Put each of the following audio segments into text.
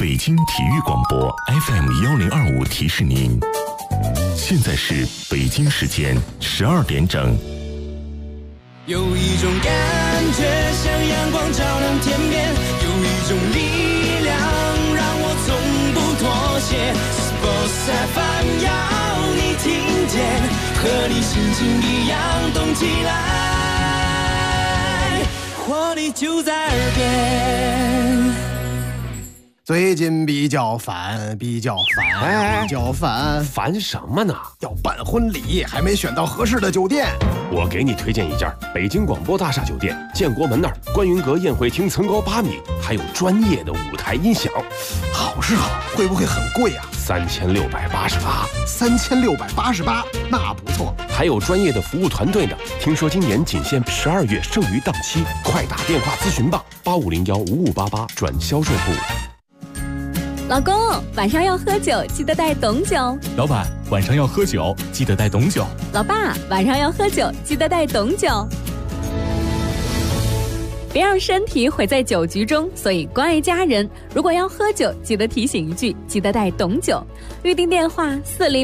北京体育广播 FM1025提示您，现在是北京时间12点整。 有一种感觉像阳光照亮天边，有一种力量让我从不妥协。Sports FM 要你听见，和你心情一样动起来，活力就在耳边。 最近比较烦， 烦什么呢？ 要办婚礼，还没选到合适的酒店。 我给你推荐一家北京广播大厦酒店，建国门那儿观云阁宴会厅层高8米，还有专业的舞台音响。 好是好，会不会很贵啊 ？3688。 3688，那不错。 还有专业的服务团队呢。听说今年仅限12月剩余档期，快打电话咨询吧，85015588转销售部。 老公，晚上要喝酒，记得带董酒。 老板，晚上要喝酒，记得带董酒。 老爸，晚上要喝酒，记得带董酒。别让身体毁在酒局中，所以关爱家人。如果要喝酒，记得提醒一句，记得带董酒。预订电话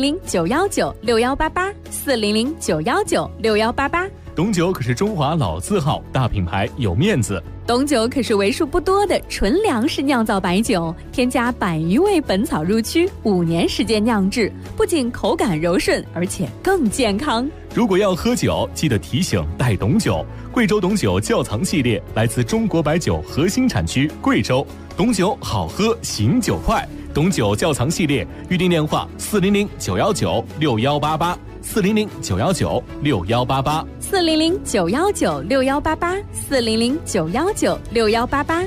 400-919-6188，400-919-6188。 董酒可是中华老字号，大品牌，有面子。 董酒可是为数不多的纯粮食酿造白酒，添加100余味本草入曲，5年时间酿制，不仅口感柔顺，而且更健康。 如果要喝酒，记得提醒带董酒。贵州董酒窖藏系列来自中国白酒核心产区贵州，董酒好喝，醒酒快。董酒窖藏系列，预订电话 400-919-6188，400-919-6188，400-919-6188。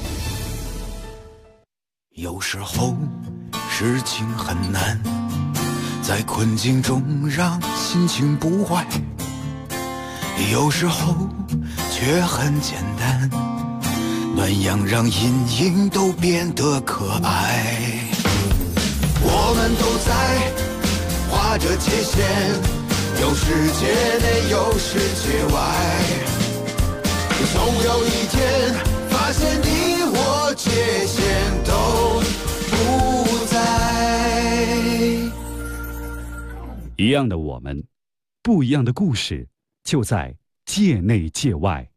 有时候事情很难，在困境中让心情不坏，有时候却很简单，暖阳让阴影都变得可爱。我们都在画着界限，有世界内有世界外，总有一天发现你我界限都不在。 一样的我们，不一样的故事，就在界内界外。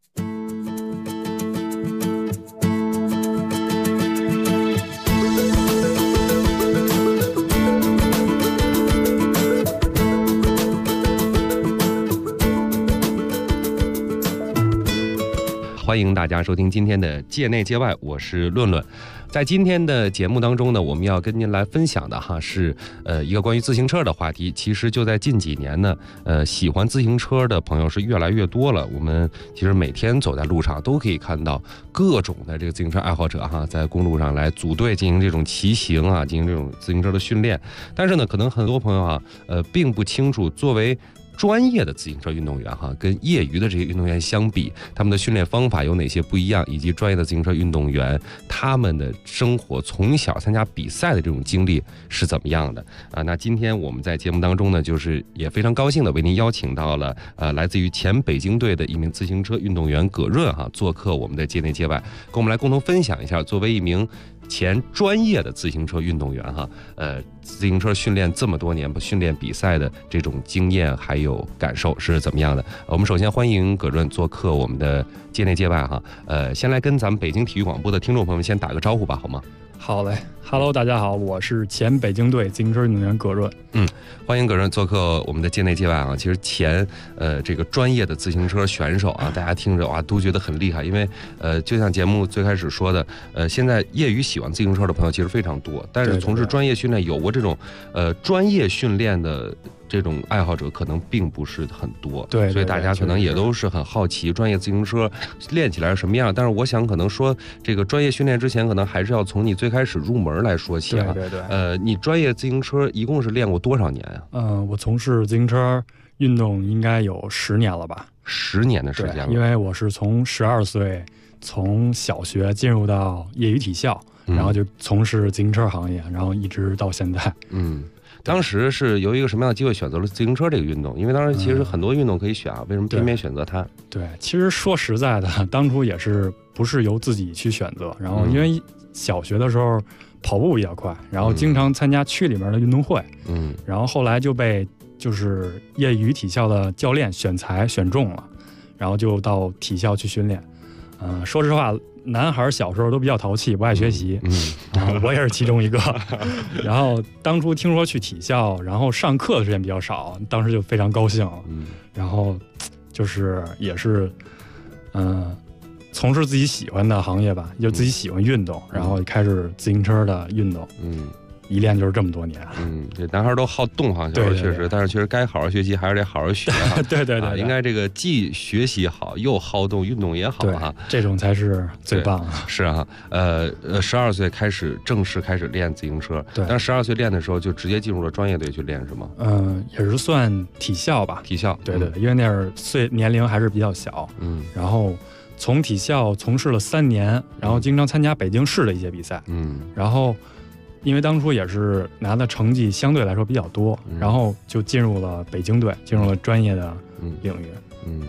欢迎大家收听今天的界内界外，我是论论。在今天的节目当中呢，我们要跟您来分享的是一个关于自行车的话题。其实就在近几年呢，喜欢自行车的朋友是越来越多了。我们其实每天走在路上都可以看到各种的这个自行车爱好者在公路上来组队进行这种骑行进行这种自行车的训练。但是呢，可能很多朋友并不清楚，作为专业的自行车运动员跟业余的这些运动员相比，他们的训练方法有哪些不一样，以及专业的自行车运动员他们的生活从小参加比赛的这种经历是怎么样的那今天我们在节目当中呢，就是也非常高兴的为您邀请到了来自于前北京队的一名自行车运动员葛润做客我们的界内界外，跟我们来共同分享一下作为一名前专业的自行车运动员自行车训练这么多年，训练比赛的这种经验还有感受是怎么样的。我们首先欢迎葛润做客我们的界内界外先来跟咱们北京体育广播的听众朋友们先打个招呼吧，好吗？ 好嘞 ，Hello， 大家好，我是前北京队自行车运动员葛润。 欢迎葛润做客我们的界内界外其实前这个专业的自行车选手大家听着都觉得很厉害，因为就像节目最开始说的，现在业余喜欢自行车的朋友其实非常多，但是从事专业训练有过这种专业训练的这种爱好者可能并不是很多， 对， 所以大家可能也都是很好奇专业自行车练起来是什么样。但是我想可能说这个专业训练之前，可能还是要从你最开始入门来说起对。 你专业自行车一共是练过多少年呀？ 我从事自行车运动应该有10年了吧 ？10年的时间了。 因为我是从12岁从小学进入到业余体校，然后就从事自行车行业，然后一直到现在。 当时是由一个什么样的机会选择了自行车这个运动？因为当时其实很多运动可以选为什么偏偏选择它？ 对，其实说实在的，当初也是不是由自己去选择，然后因为小学的时候跑步比较快，然后经常参加区里面的运动会，然后后来就被就是业余体校的教练选中了，然后就到体校去训练。说实话，男孩小时候都比较淘气，不爱学习，我也是其中一个。然后当初听说去体校，然后上课的时间比较少，当时就非常高兴了。然后就是也是，从事自己喜欢的行业吧，就自己喜欢运动，然后开始自行车的运动。一练就是这么多年。 这男孩都好动哈，小时候确实，但是确实该好好学习，还是得好好学啊。 对， 应该这个既学习好，又好动，运动也好啊， 这种才是最棒的。 是啊，12岁正式开始练自行车， 对。 但12岁练的时候就直接进入了专业队去练是吗？ 也是算体校吧。 体校， 对，因为那会儿年龄还是比较小，然后从体校从事了3年，然后经常参加北京市的一些比赛，然后。因为当初也是拿的成绩相对来说比较多，然后就进入了北京队，进入了专业的领域。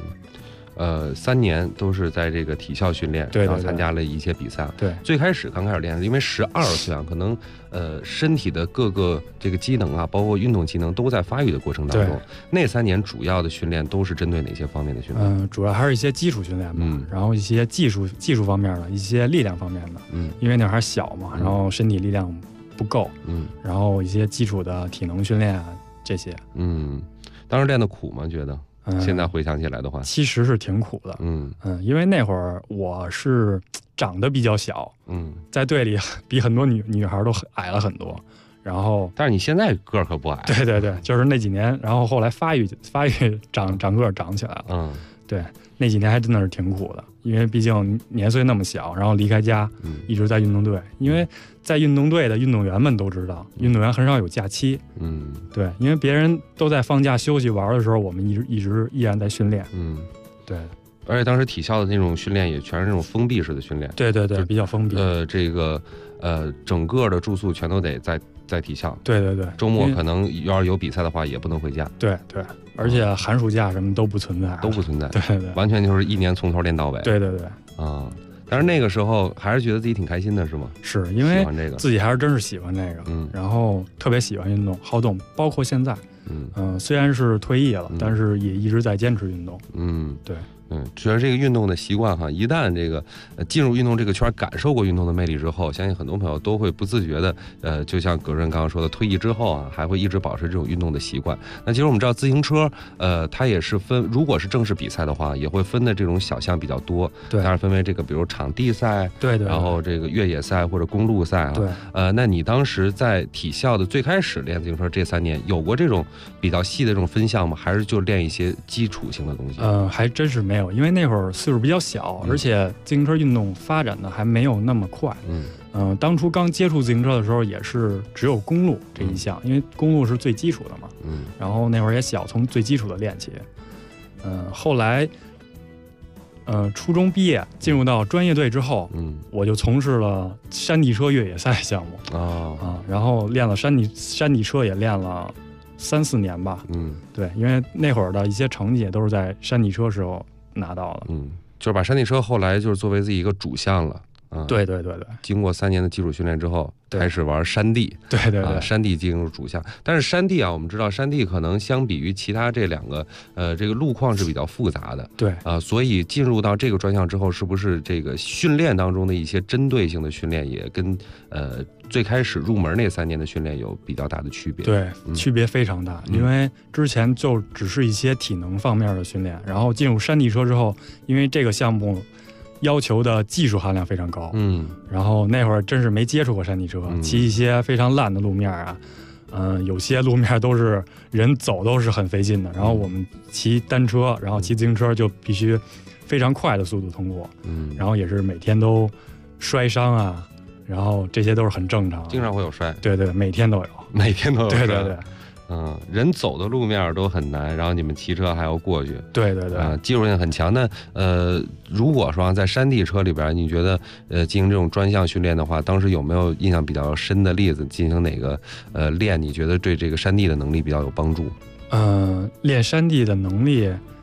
3年都是在这个体校训练， 对， 然后参加了一些比赛。 对， 最开始刚开始练，因为12岁啊，可能身体的各个这个机能啊，包括运动机能都在发育的过程当中。那3年主要的训练都是针对哪些方面的训练？ 主要还是一些基础训练吧，然后一些技术方面的，一些力量方面的。因为那会儿还小嘛，然后身体力量不够，然后一些基础的体能训练啊这些。 当时练的苦吗？觉得？现在回想起来的话， 其实是挺苦的。因为那会儿我是长得比较小，在队里比很多女孩都矮了很多。然后， 但是你现在个儿可不矮。 对，就是那几年，然后后来发育长个儿长起来了。对，那几年还真的是挺苦的，因为毕竟年岁那么小，然后离开家，一直在运动队。因为在运动队的运动员们都知道，运动员很少有假期。对，因为别人都在放假休息玩的时候，我们依然在训练。对。 而且当时体校的那种训练也全是那种封闭式的训练。 对，比较封闭。 整个的住宿全都得在体校。 对。 周末可能要是有比赛的话，也不能回家。 对。而且寒暑假什么都不存在。对， 完全就是一年从头练到尾。 对。 但是那个时候还是觉得自己挺开心的，是吗？ 是因为喜欢这个， 自己还是真是喜欢那个，然后特别喜欢运动，好动，包括现在，虽然是退役了，但是也一直在坚持运动。对。 觉得这个运动的习惯哈，一旦这个进入运动这个圈，感受过运动的魅力之后，相信很多朋友都会不自觉的，就像葛润刚刚说的，退役之后啊，还会一直保持这种运动的习惯。那其实我们知道自行车，它也是分，如果是正式比赛的话，也会分的这种小项比较多， 对， 当然分为这个比如场地赛， 对， 然后这个越野赛或者公路赛啊， 对， 那你当时在体校的最开始练自行车这3年，有过这种比较细的这种分项吗？还是就练一些基础性的东西？ 还真是没有，因为那会儿岁数比较小，而且自行车运动发展的还没有那么快。当初刚接触自行车的时候，也是只有公路这一项，因为公路是最基础的嘛。然后那会儿也小，从最基础的练起。后来，初中毕业进入到专业队之后，我就从事了山地车越野赛项目然后练了山地车也练了3-4年吧。对，因为那会儿的一些成绩也都是在山地车时候拿到了。 就是把山地车后来就是作为自己一个主项了。 对。 经过3年的基础训练之后，开始玩山地。 对。 山地进入主项，但是山地啊，我们知道山地可能相比于其他这2个，这个路况是比较复杂的。 对。 所以进入到这个专项之后，是不是这个训练当中的一些针对性的训练，也跟最开始入门那3年的训练有比较大的区别？ 对，区别非常大。因为之前就只是一些体能方面的训练，然后进入山地车之后，因为这个项目要求的技术含量非常高。然后那会儿真是没接触过山地车，骑一些非常烂的路面啊，有些路面都是人走都是很费劲的。然后我们骑单车，然后骑自行车就必须非常快的速度通过。然后也是每天都摔伤啊，然后这些都是很正常， 经常会有摔。 对，每天都有。 摔。 对。 人走的路面都很难，然后你们骑车还要过去。 对。 技术性很强。那如果说在山地车里边，你觉得进行这种专项训练的话，当时有没有印象比较深的例子？进行哪个练？你觉得对这个山地的能力比较有帮助？ 练山地的能力，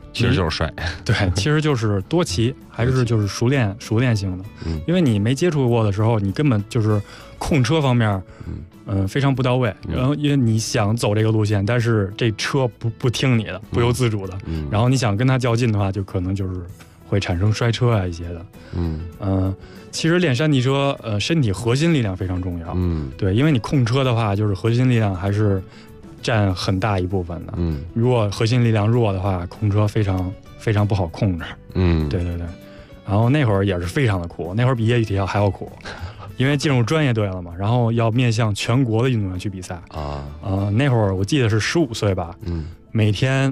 其实就是帅。 对，其实就是多骑，还是就是熟练性的。因为你没接触过的时候，你根本就是控车方面，非常不到位。然后因为你想走这个路线，但是这车不听你的，不由自主的。然后你想跟它较劲的话，就可能就是会产生摔车啊一些的。其实练山地车，身体核心力量非常重要。对，因为你控车的话，就是核心力量还是占很大一部分的。如果核心力量弱的话，控车非常不好控制。对。然后那会儿也是非常的苦，那会儿比业余体校还要苦，因为进入专业队了嘛，然后要面向全国的运动员去比赛那会儿我记得是15岁吧。每天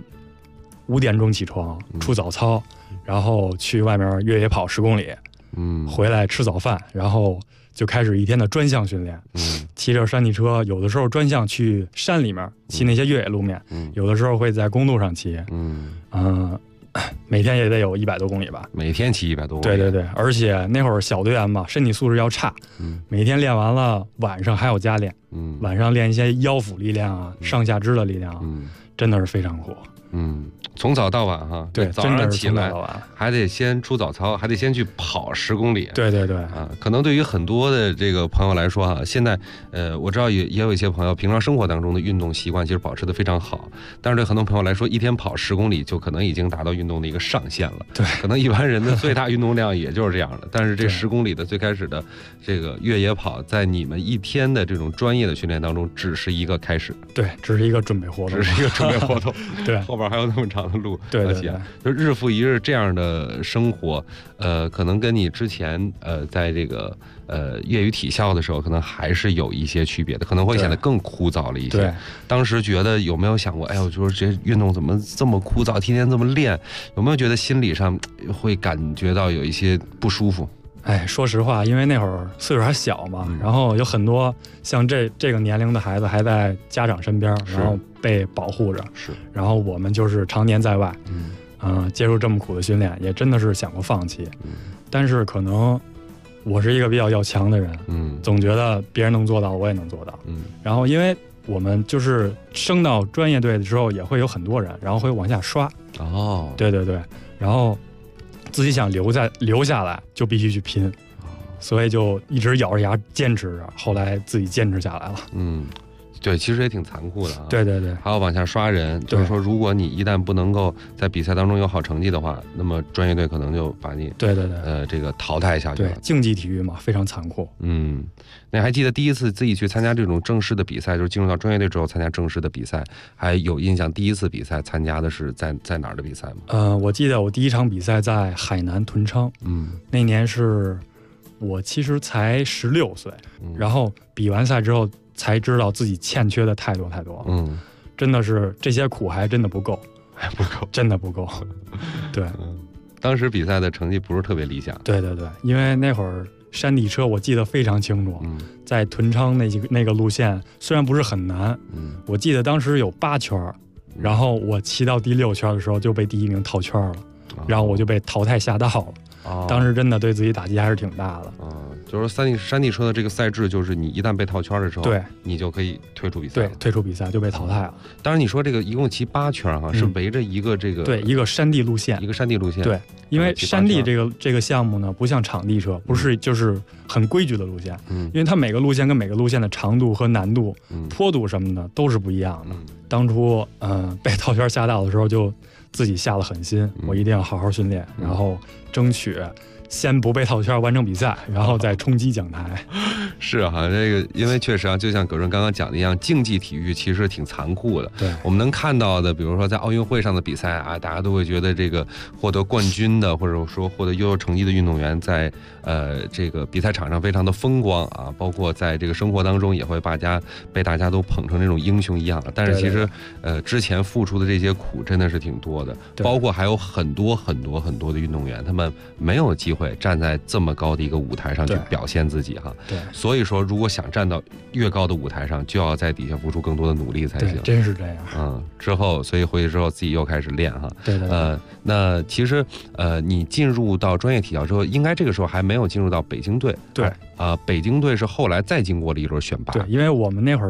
5点钟起床，出早操，然后去外面越野跑10公里。回来吃早饭，然后就开始一天的专项训练。骑着山地车，有的时候专项去山里面骑那些越野路面，有的时候会在公路上骑。每天也得有100多公里吧。 每天骑100多公里。 对，而且那会儿小队员嘛，身体素质要差。每天练完了，晚上还要加练。晚上练一些腰腹力量啊，上下肢的力量。真的是非常苦。 从早到晚哈。 对， 早上起来还得先出早操，还得先去跑10公里。 对可能对于很多的这个朋友来说哈，现在我知道也有一些朋友平常生活当中的运动习惯其实保持得非常好，但是对很多朋友来说，一天跑10公里就可能已经达到运动的一个上限了。 对， 可能一般人的最大运动量也就是这样的。但是这10公里的最开始的这个越野跑，在你们一天的这种专业的训练当中，只是一个开始。 对，只是一个准备活动。 对，后边还有那么长的路。 对， 就日复一日这样的生活，可能跟你之前在这个业余体校的时候，可能还是有一些区别的，可能会显得更枯燥了一些。 对， 当时觉得有没有想过，哎呦，就是这运动怎么这么枯燥，天天这么练，有没有觉得心理上会感觉到有一些不舒服？ 说实话，因为那会儿岁数还小嘛，然后有很多像这个年龄的孩子还在家长身边，然后被保护着。然后我们就是常年在外，接受这么苦的训练，也真的是想过放弃。但是可能我是一个比较要强的人，总觉得别人能做到，我也能做到。然后因为我们就是升到专业队的时候，也会有很多人，然后会往下刷。对，然后自己想留下来，就必须去拼，所以就一直咬着牙坚持着，后来自己坚持下来了。 对，其实也挺残酷的啊。 对， 还要往下刷人，就是说，如果你一旦不能够在比赛当中有好成绩的话，那么专业队可能就把你这个淘汰下去了。 对，竞技体育嘛，非常残酷。 那还记得第一次自己去参加这种正式的比赛，就是进入到专业队之后参加正式的比赛，还有印象第一次比赛参加的是在哪儿的比赛吗？ 我记得我第一场比赛在海南屯昌。那年是我其实才16岁，然后比完赛之后才知道自己欠缺的太多了。真的是这些苦还真的不够，真的不够。对， 当时比赛的成绩不是特别理想。 对，因为那会儿山地车我记得非常清楚，在屯昌那个路线虽然不是很难，我记得当时有8圈，然后我骑到第6圈的时候就被第1名套圈了，然后我就被淘汰下道了。当时真的对自己打击还是挺大的。 就是山地车的这个赛制，就是你一旦被套圈的时候， 对， 你就可以退出比赛。 对，退出比赛就被淘汰了。 当然，你说这个一共骑8圈哈，是围着一个这个对一个山地路线，对，因为山地这个项目呢，不像场地车，不是就是很规矩的路线，因为它每个路线跟每个路线的长度和难度、坡度什么的都是不一样的。当初被套圈下道的时候，就自己下了狠心，我一定要好好训练，然后争取先不被套圈完成比赛，然后再冲击讲台。 是哈，这个因为确实啊，就像葛润刚刚讲的一样，竞技体育其实挺残酷的。 对， 我们能看到的，比如说在奥运会上的比赛啊，大家都会觉得这个获得冠军的，或者说获得优秀成绩的运动员，在这个比赛场上非常的风光啊，包括在这个生活当中也会被大家都捧成这种英雄一样的。但是其实之前付出的这些苦真的是挺多的，包括还有很多的运动员，他们没有机会站在这么高的一个舞台上去表现自己哈。 对， 所以说如果想站到越高的舞台上，就要在底下付出更多的努力才行。 对，真是这样。 之后所以回去之后自己又开始练哈。 对。 那其实你进入到专业体校之后，应该这个时候还没有进入到北京队。 对。 北京队是后来再经过了一轮选拔。 对，因为我们那会儿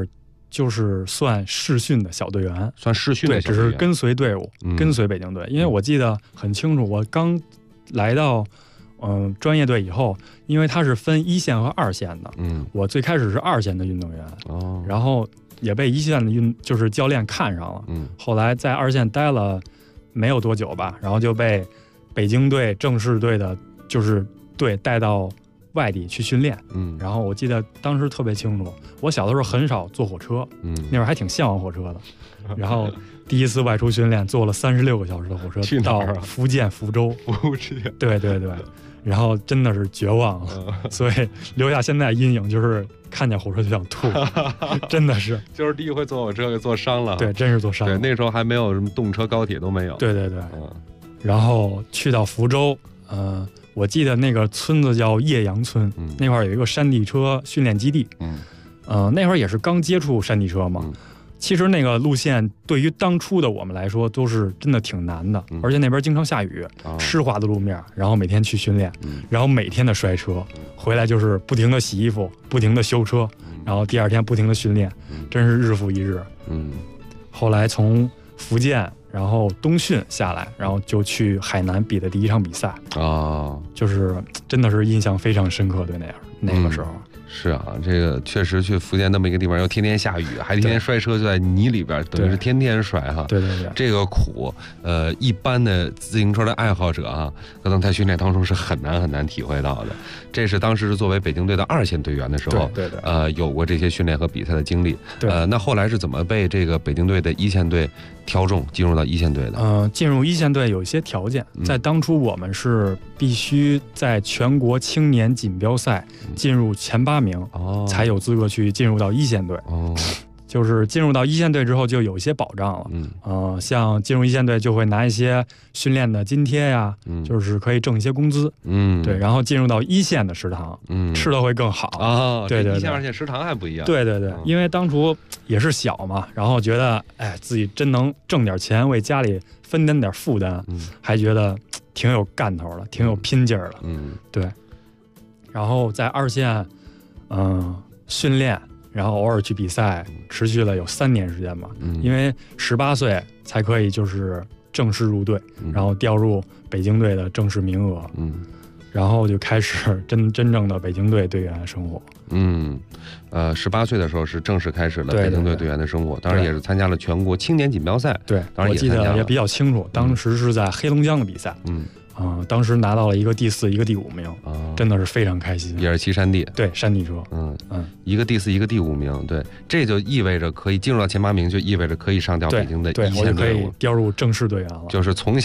就是算试训的小队员， 算试训的小队员， 对，只是跟随队伍，跟随北京队。因为我记得很清楚，我刚来到专业队以后，因为它是分1线和2线的，我最开始是2线的运动员，然后也被1线的就是教练看上了，后来在2线待了没有多久吧，然后就被北京队正式队的就是队带到外地去训练，然后我记得当时特别清楚，我小的时候很少坐火车，那会儿还挺向往火车的，然后第一次外出训练坐了36个小时的火车到福建福州，对对对，然后真的是绝望了，所以留下现在阴影，就是看见火车就想吐，真的是， 就是第一回坐火车给坐伤了， 对，真是坐伤了， 对，那时候还没有什么动车高铁都没有， 对对对，然后去到福州，我记得那个村子叫叶阳村，那块儿有一个山地车训练基地，那会儿也是刚接触山地车嘛。其实那个路线对于当初的我们来说都是真的挺难的，而且那边经常下雨，湿滑的路面，然后每天去训练，然后每天的摔车，回来就是不停的洗衣服，不停的修车，然后第2天不停的训练，真是日复一日。后来从福建然后冬训下来，然后就去海南比的第1场比赛就是真的是印象非常深刻，对那个时候。 是啊，这个确实去福建那么一个地方，又天天下雨，还天天摔车，就在泥里边，等于是天天摔哈。 对对对， 这个苦，一般的自行车的爱好者啊，可能在训练当中是很难体会到的。这是当时是作为北京队的2线队员的时候， 对对， 有过这些训练和比赛的经历。 对， 那后来是怎么被这个北京队的1线队挑中，进入到1线队的？ 进入1线队有一些条件，在当初我们是必须在全国青年锦标赛进入前8名，才有资格去进入到1线队。就是进入到1线队之后就有一些保障了，像进入1线队就会拿一些训练的津贴呀，就是可以挣一些工资，对，然后进入到1线的食堂，吃的会更好对对对，1 线2线食堂还不一样， 对对对，因为当初也是小嘛，然后觉得自己真能挣点钱为家里分担点负担，还觉得挺有干头的，挺有拼劲儿的，对，然后在2线训练，然后偶尔去比赛，持续了有3年时间吧，因为18岁才可以就是正式入队，然后调入北京队的正式名额，然后就开始真正的北京队队员生活。 18岁的时候是正式开始了北京队队员的生活，当然也是参加了全国青年锦标赛， 对， 当然我记得也比较清楚，当时是在黑龙江的比赛，当时拿到了一个第4，一个第5名，真的是非常开心。 也是骑山地， 对，山地车， 一个第4，一个第5名，对，这就意味着可以进入到前8名，就意味着可以上调北京的1线队伍， 可以调入正式队员了。 就是从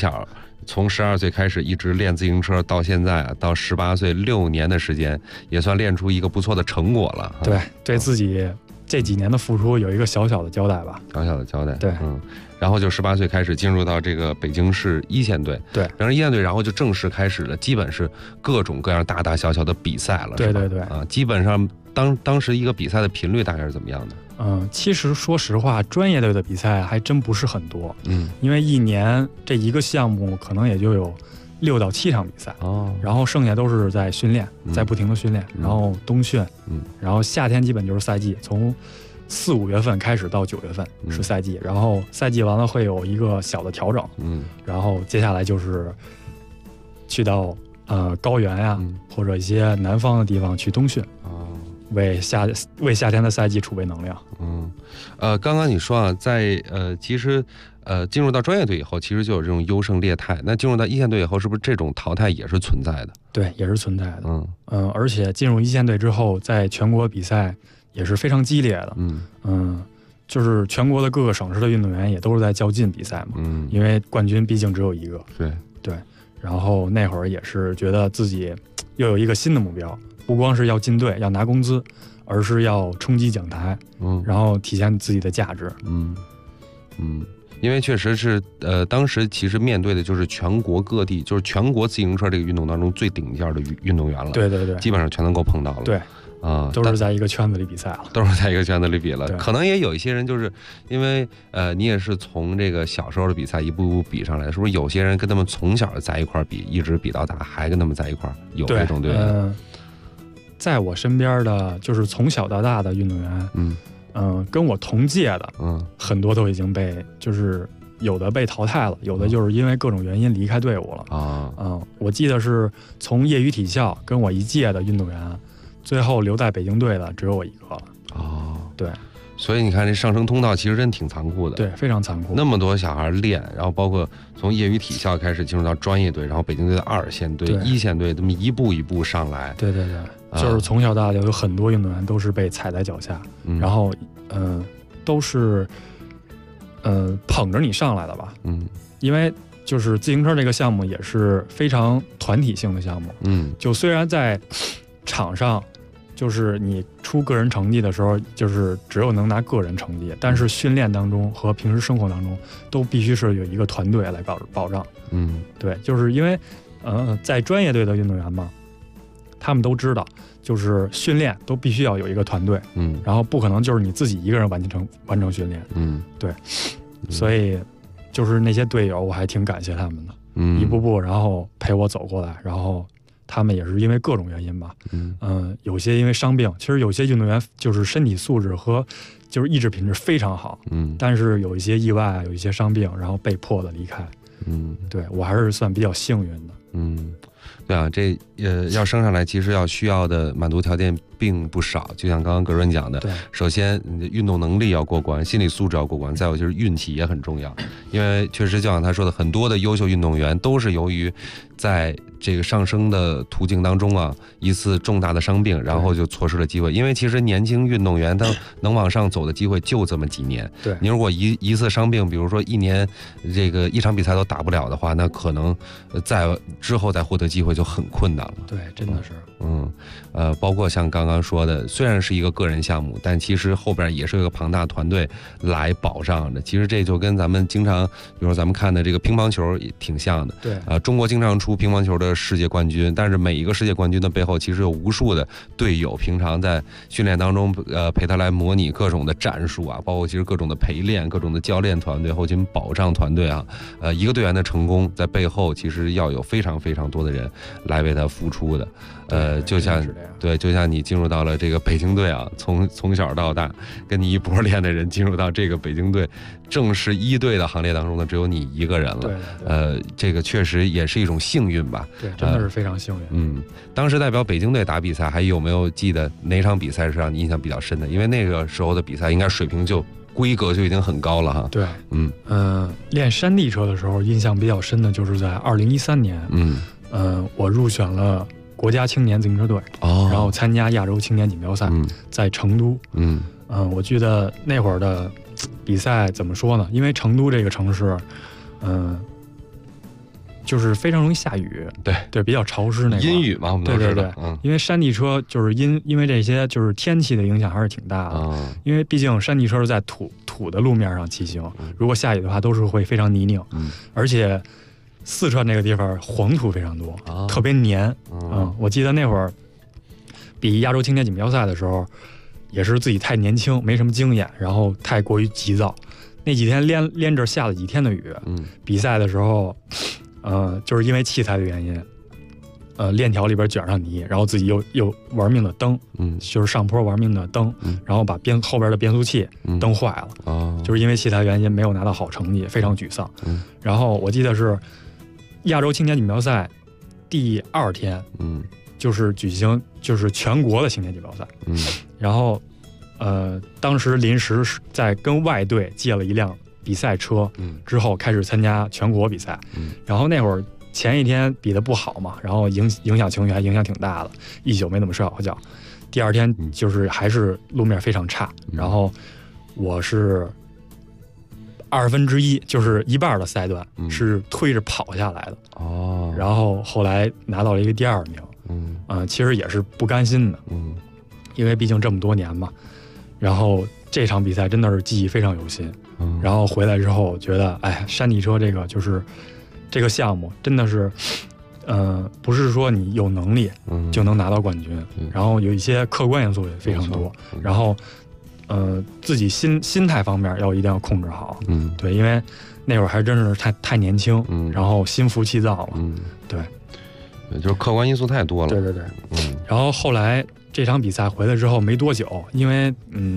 12岁开始一直练自行车到现在，到18岁6年的时间，也算练出一个不错的成果了。 对，对自己这几年的付出有一个小小的交代吧。 小小的交代， 对， 然后就18岁开始进入到这个北京市1线队， 对， 然后1线队，然后就正式开始了，基本是各种各样大大小小的比赛了， 对对对， 基本上当时一个比赛的频率大概是怎么样的？ 其实说实话，专业队的比赛还真不是很多，因为1年这一个项目可能也就有6到7场比赛，然后剩下都是在训练，在不停的训练，然后冬训，然后夏天基本就是赛季，从4、5月份开始到9月份是赛季，然后赛季完了会有一个小的调整，然后接下来就是去到高原呀，或者一些南方的地方去冬训，为夏天的赛季储备能量。 刚刚你说啊，在其实进入到专业队以后，其实就有这种优胜劣汰。那进入到1线队以后，是不是这种淘汰也是存在的？ 对，也是存在的。而且进入1线队之后，在全国比赛也是非常激烈的。就是全国的各个省市的运动员也都是在较劲比赛嘛。因为冠军毕竟只有一个。对。然后那会儿也是觉得自己又有一个新的目标，不光是要进队要拿工资，而是要冲击讲台，然后体现自己的价值。 因为确实是当时其实面对的就是全国各地，就是全国自行车这个运动当中最顶尖的运动员了。 对对对， 基本上全能够碰到了。 对。都是在一个圈子里比赛了， 都是在一个圈子里比了。可能也有一些人就是因为你也是从这个小时候的比赛一步步比上来的，是不是有些人跟他们从小在一块比，一直比到大，还跟他们在一块有这种对？ 在我身边的就是从小到大的运动员， 跟我同届的，很多都已经被就是有的被淘汰了，有的就是因为各种原因离开队伍了啊。我记得是从业余体校跟我一届的运动员，最后留在北京队的只有我一个了。对。 所以你看，这上升通道其实真挺残酷的， 对，非常残酷。 那么多小孩练，然后包括从业余体校开始进入到专业队，然后北京队的2线队、1线队，这么一步一步上来。 对，就是从小到大有很多运动员都是被踩在脚下，然后都是捧着你上来的吧。因为就是自行车这个项目也是非常团体性的项目。就虽然在场上。就是你出个人成绩的时候，就是只有能拿个人成绩，但是训练当中和平时生活当中都必须是有一个团队来保障。对，就是因为在专业队的运动员嘛，他们都知道，就是训练都必须要有一个团队。然后不可能就是你自己一个人完成训练。对，所以就是那些队友，我还挺感谢他们的，一步步然后陪我走过来，然后。他们也是因为各种原因吧，有些因为伤病，其实有些运动员就是身体素质和就是意志品质非常好，但是有一些意外，有一些伤病，然后被迫的离开，对我还是算比较幸运的， 对啊，这要升上来，其实需要的满足条件并不少。就像刚刚葛润讲的，首先你的运动能力要过关，心理素质要过关，再有就是运气也很重要。因为确实就像他说的，很多的优秀运动员都是由于在这个上升的途径当中啊，一次重大的伤病，然后就错失了机会。因为其实年轻运动员他能往上走的机会就这么几年。 对， 你如果一次伤病，比如说1年这个一场比赛都打不了的话，那可能在之后再获得机会就很困难了。 对，真的是。 包括像刚刚说的，虽然是一个个人项目，但其实后边也是有一个庞大团队来保障的。其实这就跟咱们经常，比如说咱们看的这个乒乓球也挺像的。 对， 中国经常出乒乓球的世界冠军，但是每一个世界冠军的背后，其实有无数的队友，平常在训练当中，陪他来模拟各种的战术啊，包括其实各种的陪练、各种的教练团队、后勤保障团队啊，一个队员的成功，在背后其实要有非常非常多的人来为他付出的。就像你进入到了这个北京队啊，从小到大跟你一波练的人进入到这个北京队正式1队的行列当中呢，只有你一个人了。 对， 这个确实也是一种幸运吧。 对，真的是非常幸运。 当时代表北京队打比赛，还有没有记得哪场比赛是让你印象比较深的？因为那个时候的比赛应该水平规格就已经很高了哈。 对，练山地车的时候印象比较深的就是在2013年，我入选了国家青年自行车队，然后参加亚洲青年锦标赛，在成都。我记得那会儿的比赛怎么说呢？因为成都这个城市，就是非常容易下雨，对，比较潮湿那个阴雨嘛，我们都知道。对， 因为山地车就是因为这些就是天气的影响还是挺大的。因为毕竟山地车是在土的路面上骑行，如果下雨的话都是会非常泥泞，而且四川这个地方黄土非常多，特别黏。我记得那会儿比亚洲青年锦标赛的时候，也是自己太年轻，没什么经验，然后太过于急躁。那几天连着下了几天的雨，比赛的时候，就是因为器材的原因，链条里边卷上泥，然后自己又玩命的蹬，就是上坡玩命的蹬，然后把后边的变速器蹬坏了，就是因为器材原因没有拿到好成绩，非常沮丧。然后我记得是亚洲青年锦标赛第2天，就是举行就是全国的青年锦标赛，然后当时临时在跟外队借了一辆比赛车，之后开始参加全国比赛，然后那会儿前一天比得不好嘛，然后影响情绪还影响挺大的，一宿没怎么睡好觉。第2天就是还是路面非常差，然后我是1/2，就是一半的赛段是推着跑下来的。然后后来拿到了一个第2名，其实也是不甘心的，因为毕竟这么多年嘛。然后这场比赛真的是记忆非常犹新。然后回来之后觉得，山地车这个就是这个项目真的是，不是说你有能力就能拿到冠军，然后有一些客观因素也非常多，然后自己心态方面一定要控制好。对，因为那会儿还真是太年轻，然后心浮气躁了。对， 就是客观因素太多了。 对。然后后来这场比赛回来之后没多久，因为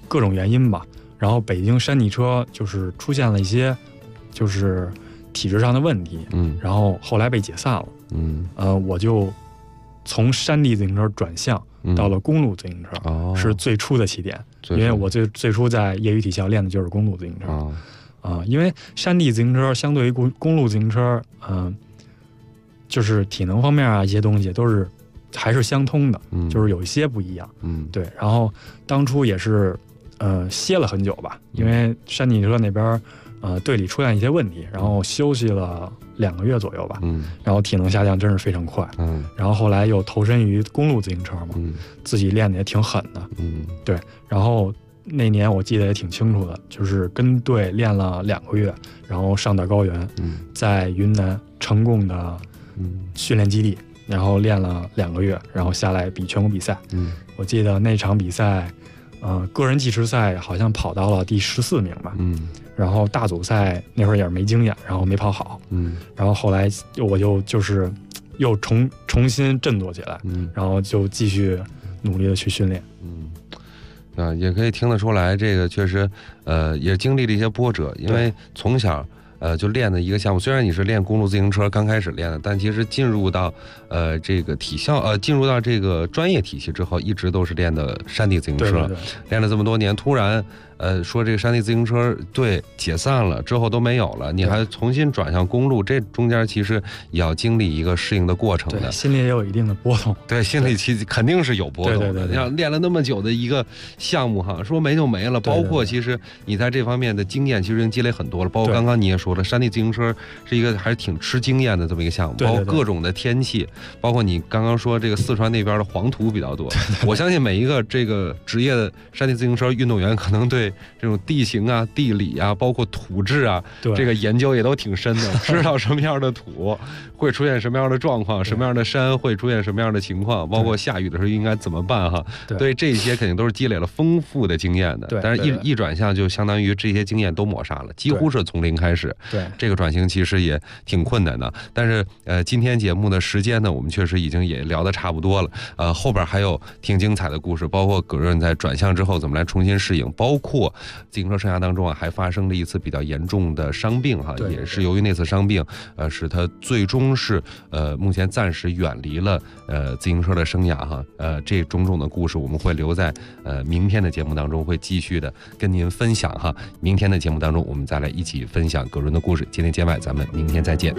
各种原因吧，然后北京山地车就是出现了一些就是体制上的问题，然后后来被解散了，我就从山地自行车转向到了公路自行车，是最初的起点，因为我最初在业余体校练的就是公路自行车，因为山地自行车相对于公路自行车，就是体能方面啊一些东西都是还是相通的，就是有一些不一样，对。然后当初也是歇了很久吧，因为山地车那边队里出现一些问题，然后休息了2个月左右吧，然后体能下降真是非常快，然后后来又投身于公路自行车嘛，自己练的也挺狠的，对。然后那年我记得也挺清楚的，就是跟队练了2个月，然后上到高原，在云南成贡的训练基地，然后练了2个月，然后下来比全国比赛，我记得那场比赛个人计时赛好像跑到了第14名吧，然后大组赛那会儿也是没经验，然后没跑好，然后后来我就是又重新振作起来，然后就继续努力的去训练， 也可以听得出来，这个确实也经历了一些波折，因为从小就练的一个项目，虽然你是练公路自行车刚开始练的，但其实进入到这个体校进入到这个专业体系之后，一直都是练的山地自行车，练了这么多年，突然说这个山地自行车队解散了之后都没有了，你还重新转向公路，这中间其实也要经历一个适应的过程的， 心里也有一定的波动， 对，心里其实肯定是有波动的。像练了那么久的一个项目哈，说没就没了，包括其实你在这方面的经验其实已经积累很多了，包括刚刚你也说了，山地自行车是一个还是挺吃经验的这么一个项目，包括各种的天气，包括你刚刚说这个四川那边的黄土比较多，我相信每一个这个职业的山地自行车运动员可能对这种地形啊、地理啊，包括土质啊，这个研究也都挺深的，知道什么样的土会出现什么样的状况，什么样的山会出现什么样的情况，包括下雨的时候应该怎么办哈。对这些肯定都是积累了丰富的经验的。但是一转向就相当于这些经验都抹杀了，几乎是从零开始。 对， 这个转型其实也挺困难的。但是今天节目的时间呢，我们确实已经也聊得差不多了。后边还有挺精彩的故事，包括葛润在转向之后怎么来重新适应，包括自行车生涯当中还发生了一次比较严重的伤病哈，也是由于那次伤病使他最终是目前暂时远离了自行车的生涯哈。这种种的故事我们会留在明天的节目当中会继续的跟您分享哈。明天的节目当中我们再来一起分享葛润的故事。今天节外咱们明天再见。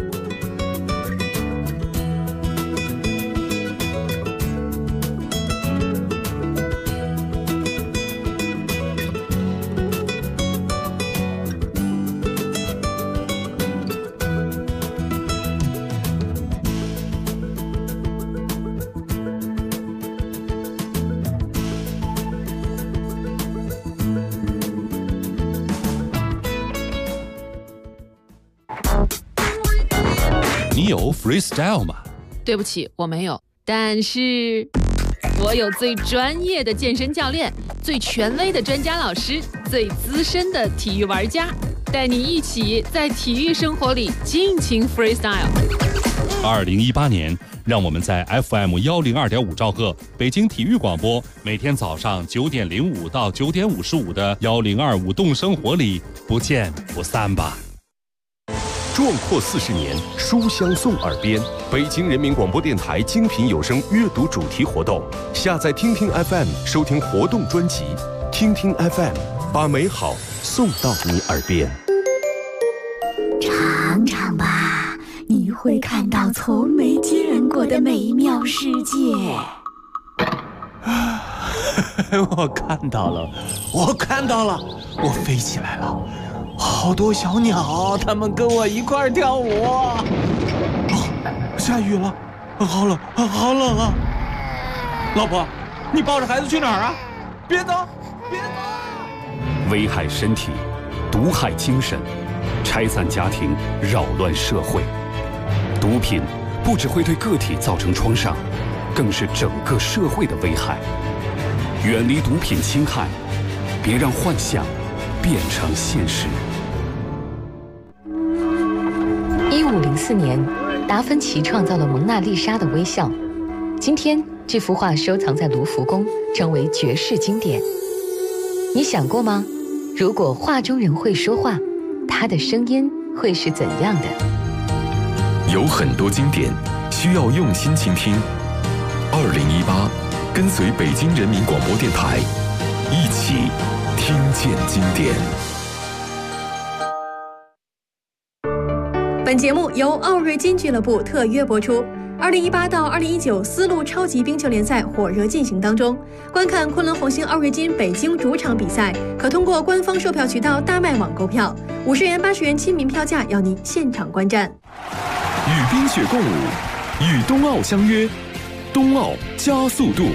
你有 freestyle 吗？ 对不起，我没有，但是我有最专业的健身教练，最权威的专家老师，最资深的体育玩家，带你一起在体育生活里尽情 freestyle。 2018年，让我们在 FM 102.5兆赫北京体育广播，每天早上9点05到9点55的1025动生活里不见不散吧。 壮阔40年，书香送耳边。北京人民广播电台精品有声阅读主题活动，下载听听 FM 收听活动专辑，听听 FM 把美好送到你耳边。 尝尝吧，你会看到从没见过的美妙世界。 我看到了，我飞起来了。好多小鸟，它们跟我一块跳舞。下雨了，好冷啊！老婆，你抱着孩子去哪儿啊？别走！ 危害身体，毒害精神，拆散家庭，扰乱社会。毒品不只会对个体造成创伤，更是整个社会的危害。远离毒品侵害，别让幻想变成现实。 1504年，达芬奇创造了蒙娜丽莎的微笑。今天，这幅画收藏在卢浮宫，成为绝世经典。 你想过吗？如果画中人会说话，他的声音会是怎样的？ 有很多经典需要用心倾听。2018，跟随北京人民广播电台，一起听见经典。 本节目由奥瑞金俱乐部特约播出。2018到2019丝路超级冰球联赛火热进行当中，观看昆仑红星奥瑞金北京主场比赛，可通过官方售票渠道大麦网购票，50元、80元亲民票价，要您现场观战。 与冰雪共舞，与冬奥相约，冬奥加速度。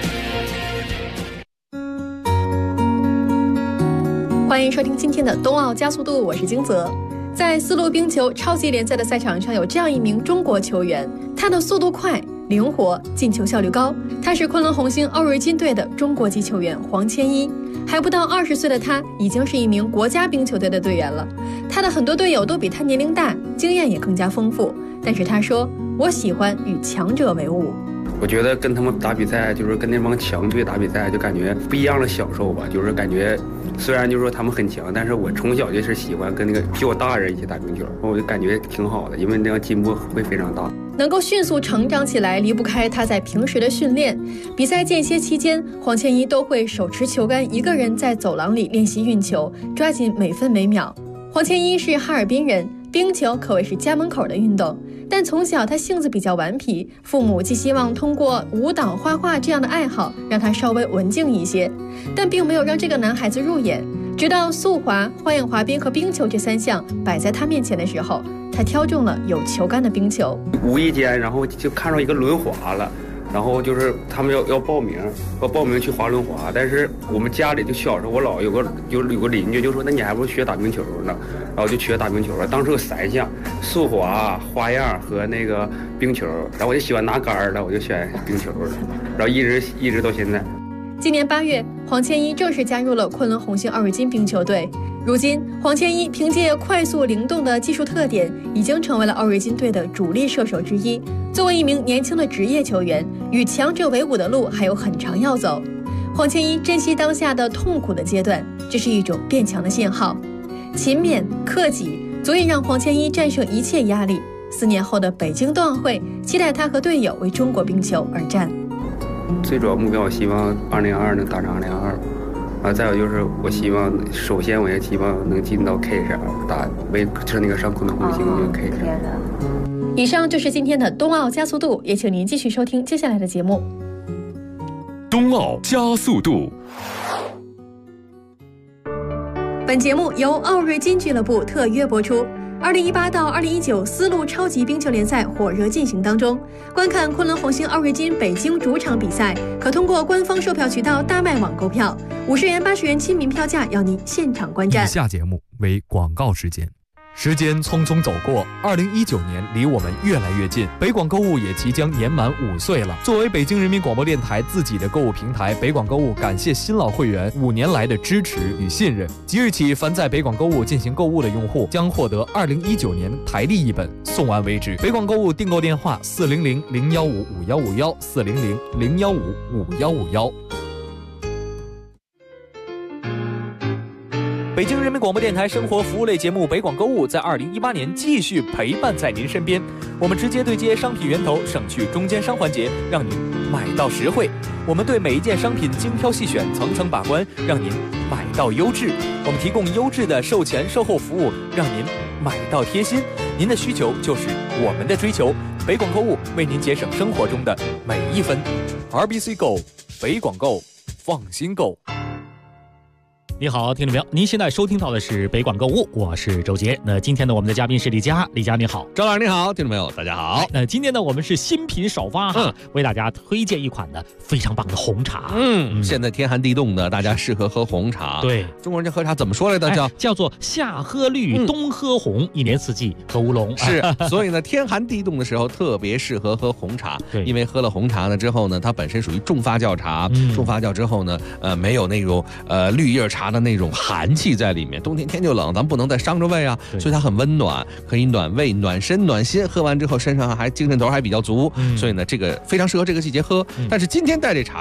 欢迎收听今天的冬奥加速度，我是金泽。在丝路冰球超级联赛的赛场上，有这样一名中国球员，他的速度快、灵活，进球效率高。他是昆仑红星奥瑞金队的中国籍球员黄千一。还不到20岁的他，已经是一名国家冰球队的队员了。他的很多队友都比他年龄大，经验也更加丰富。但是他说：“我喜欢与强者为伍。” 我觉得跟他们打比赛，就是跟那帮强队打比赛，就感觉不一样的享受吧。就是感觉，虽然就是说他们很强，但是我从小就是喜欢跟那个比我大人一起打冰球，我就感觉挺好的，因为那样进步会非常大。 能够迅速成长起来，离不开他在平时的训练。比赛间歇期间，黄千一都会手持球杆，一个人在走廊里练习运球，抓紧每分每秒。黄千一是哈尔滨人，冰球可谓是家门口的运动。但从小他性子比较顽皮，父母既希望通过舞蹈、画画这样的爱好让他稍微文静一些，但并没有让这个男孩子入眼。直到速滑、花样滑冰和冰球这3项摆在他面前的时候，他挑中了有球杆的冰球。 无意间，然后就看到一个轮滑了。然后就是他们要报名去滑轮滑，但是我们家里就小时候我姥有个邻居就说，那你还不如学打冰球呢，然后就学打冰球了。当时有3项：速滑、花样和那个冰球。然后我就喜欢拿杆了，我就选冰球了，然后一直到现在。 今年8月，黄千一正式加入了昆仑红星奥瑞金冰球队。如今，黄千一凭借快速灵动的技术特点，已经成为了奥瑞金队的主力射手之一。作为一名年轻的职业球员，与强者为伍的路还有很长要走。黄千一珍惜当下的痛苦的阶段，这是一种变强的信号。勤勉克己，足以让黄千一战胜一切压力。4年后的北京冬奥会，期待他和队友为中国冰球而战。 最主要目标，我希望2022能打上2022。再有就是我希望，首先我也希望能进到 K 上打，就是那个上昆仑红星就 K 上。 以上就是今天的冬奥加速度，也请您继续收听接下来的节目。 冬奥加速度。 本节目由奥瑞金俱乐部特约播出。2018到2019丝路超级冰球联赛火热进行当中，观看昆仑红星奥瑞金北京主场比赛，可通过官方售票渠道大麦网购票，50元、80元亲民票价，要您现场观战。 以下节目为广告时间。时间匆匆走过，2019年离我们越来越近，北广购物也即将年满5岁了。作为北京人民广播电台自己的购物平台，北广购物感谢新老会员5年来的支持与信任。即日起，凡在北广购物进行购物的用户将获得2019年台历一本，送完为止。北广购物订购电话：400-015-5151，400-015-5151。北京人民广播电台生活服务类节目《北广购物》在2018年继续陪伴在您身边。我们直接对接商品源头，省去中间商环节，让您买到实惠。我们对每一件商品精挑细选，层层把关，让您买到优质。我们提供优质的售前售后服务，让您买到贴心。您的需求就是我们的追求。北广购物为您节省生活中的每一分。RBC Go， 北广购，放心购。 你好，听众朋友，您现在收听到的是北广购物，我是周杰。那今天呢，我们的嘉宾是李佳，李佳你好。 周老师你好，听众朋友大家好。 那今天呢，我们是新品首发为大家推荐一款呢非常棒的红茶。 现在天寒地冻的，大家适合喝红茶。 对， 中国人喝茶怎么说来的？ 叫做夏喝绿，冬喝红，一年四季喝乌龙。 是，所以呢，天寒地冻的时候特别适合喝红茶。 对， 因为喝了红茶呢之后呢，它本身属于重发酵茶，重发酵之后呢，没有那种绿叶茶的那种寒气在里面。冬天天就冷，咱们不能再伤着胃啊，所以它很温暖，可以暖胃、暖身、暖心。喝完之后身上还精神头还比较足，所以呢，这个非常适合这个季节喝。但是今天带这茶呀，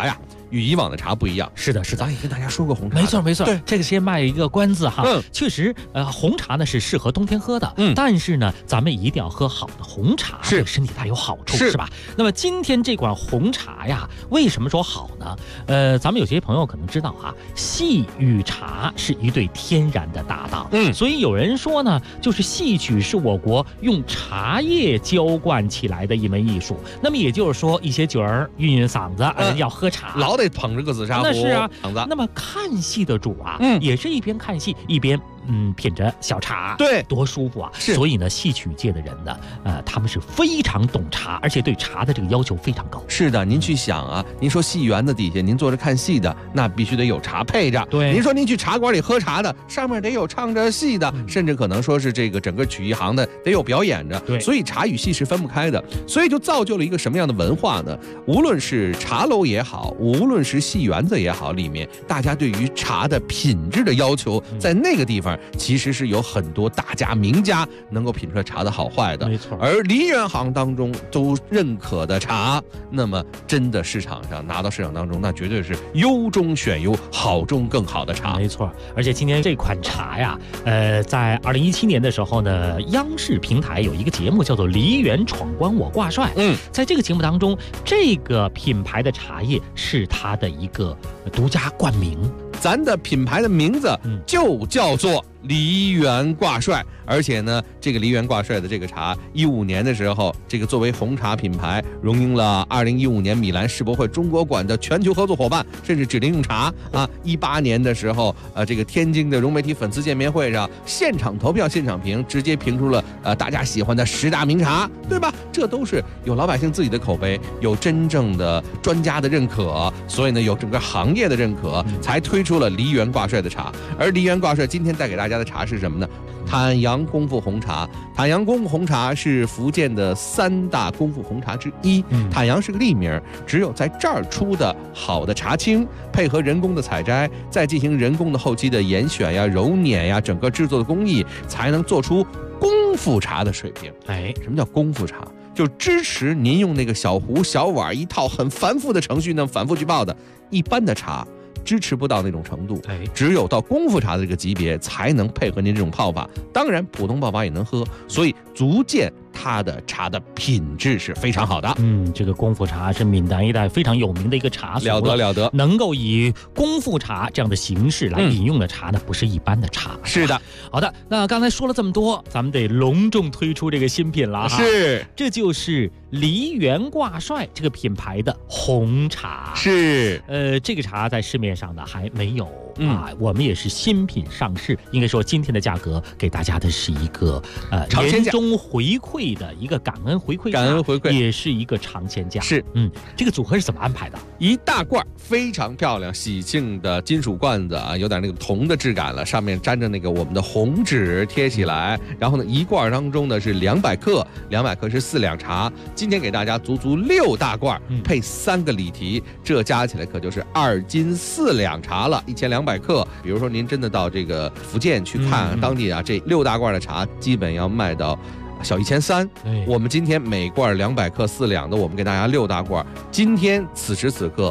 与以往的茶不一样。 是的，是的， 咱也跟大家说过红茶， 没错没错。 对， 这个先卖一个关子哈。确实，红茶呢是适合冬天喝的，但是呢，咱们一定要喝好的红茶，对身体它有好处，是吧？那么今天这款红茶呀，为什么说好呢？咱们有些朋友可能知道哈，戏与茶是一对天然的搭档，所以有人说呢，就是戏曲是我国用茶叶浇灌起来的一门艺术。那么也就是说，一些角儿晕嗓子，要喝茶， 老得捧着个紫砂壶， 那是啊。 嗓子。 那么看戏的主啊，也是一边看戏一边品着小茶， 对， 多舒服啊！ 是， 所以呢，戏曲界的人呢，他们是非常懂茶，而且对茶的这个要求非常高。 是的，您去想啊，您说戏园子底下您坐着看戏的，那必须得有茶配着。 对， 您说您去茶馆里喝茶的，上面得有唱着戏的，甚至可能说是这个整个曲艺行的得有表演着。 对， 所以茶与戏是分不开的，所以就造就了一个什么样的文化呢？无论是茶楼也好，无论是戏园子也好，里面大家对于茶的品质的要求，在那个地方其实是有很多大家名家能够品出来茶的好坏的。 没错。 而梨园行当中都认可的茶，那么真的市场上拿到市场当中，那绝对是优中选优，好中更好的茶。 没错。而且今天这款茶呀，在2017年的时候呢，央视平台有一个节目叫做《梨园闯关我挂帅》。在这个节目当中，这个品牌的茶叶是它的一个独家冠名。 咱的品牌的名字就叫做梨园挂帅，而且呢，这个梨园挂帅的这个茶，15年的时候，这个作为红茶品牌，荣膺了2015年米兰世博会中国馆的全球合作伙伴，甚至指定用茶啊。18年的时候，这个天津的融媒体粉丝见面会上，现场投票、现场评，直接评出了大家喜欢的10大名茶，对吧？这都是有老百姓自己的口碑，有真正的专家的认可，所以呢，有整个行业的认可，才推出了梨园挂帅的茶。而梨园挂帅今天带给大家的茶是什么呢？坦阳功夫红茶。坦阳功夫红茶是福建的3大功夫红茶之一。坦阳是个地名，只有在这儿出的好的茶青，配合人工的采摘，再进行人工的后期的严选呀、揉捻呀，整个制作的工艺才能做出功夫茶的水平。什么叫功夫茶？就支持您用那个小壶、小碗一套很繁复的程序呢，反复去泡的。一般的茶支持不到那种程度，只有到功夫茶的这个级别才能配合您这种泡法。当然，普通泡法也能喝，所以足见它的茶的品质是非常好的。 这个功夫茶是闽南一带非常有名的一个茶俗， 了得。 能够以功夫茶这样的形式来饮用的茶呢，不是一般的茶。 是的。 好的，那刚才说了这么多，咱们得隆重推出这个新品了哈。 是， 这就是梨园挂帅这个品牌的红茶。 是， 这个茶在市面上呢还没有我们也是新品上市，应该说今天的价格给大家的是一个年终回馈的一个感恩回馈，也是一个尝鲜价。 是， 这个组合是怎么安排的？ 一大罐非常漂亮喜庆的金属罐子啊，有点那个铜的质感了，上面沾着那个我们的红纸贴起来，然后呢，一罐当中呢是200克，200克是4两茶。今天给大家足6大罐，配3个里提，这加起来可就是2斤4两茶了，1200克。比如说您真的到这个福建去看当地啊，这6大罐的茶基本要卖到小1300。我们今天每罐200克4两的，我们给大家6大罐，今天此时此刻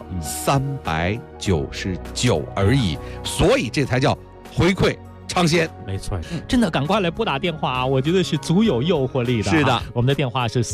399而已，所以这才叫回馈尝鲜。 没错，真的赶快来拨打电话啊！我觉得是足有诱惑力的。 是的， 我们的电话是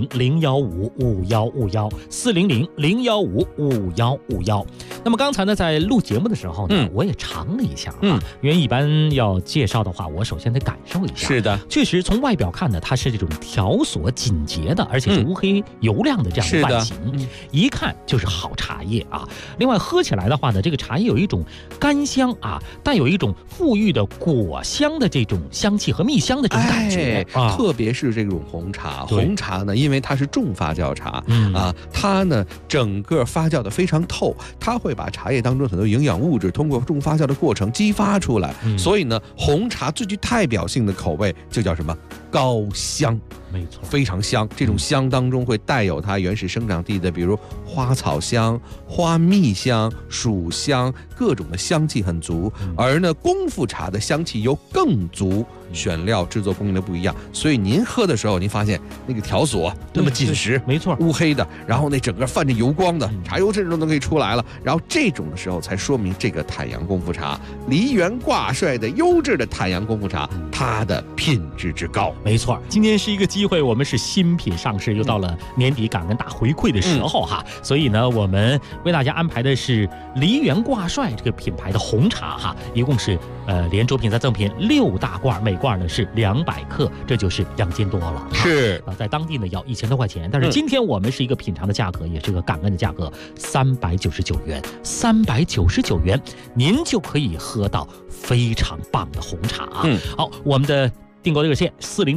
400-015-5151，400-015-5151。那么刚才呢，在录节目的时候呢，我也尝了一下因为一般要介绍的话，我首先得感受一下。 是的， 确实从外表看呢，它是这种条索紧结的，而且是乌黑油亮的这样的外形，一看就是好茶叶啊。另外喝起来的话呢，这个茶叶有一种甘香啊，带有一种馥郁的果香的这种香气和蜜香的这种感觉特别是这种红茶。红茶呢，因为它是重发酵茶它呢整个发酵的非常透，它会把茶叶当中很多营养物质通过重发酵的过程激发出来，所以呢，红茶最具代表性的口味就叫什么？高香。 没错， 非常香。这种香当中会带有它原始生长地的，比如花草香、花蜜香、薯香，各种的香气很足。而呢，功夫茶的香气又更足。 选料、制作工艺的不一样，所以您喝的时候，您发现那个条索那么紧实， 没错， 乌黑的，然后那整个泛着油光的，茶油甚至都可以出来了。然后这种的时候，才说明这个坦阳功夫茶，梨园挂帅的优质的坦阳功夫茶，它的品质之高。 没错，今天是一个机会，我们是新品上市，又到了年底感恩大回馈的时候哈，所以呢，我们为大家安排的是梨园挂帅这个品牌的红茶哈，一共是连主品再赠品6大罐，每罐呢是200克，这就是2斤多了。 是在当地呢要1000多块钱，但是今天我们是一个品尝的价格，也是个感恩的价格，399元，399元，您就可以喝到非常棒的红茶啊。好，我们的订购热线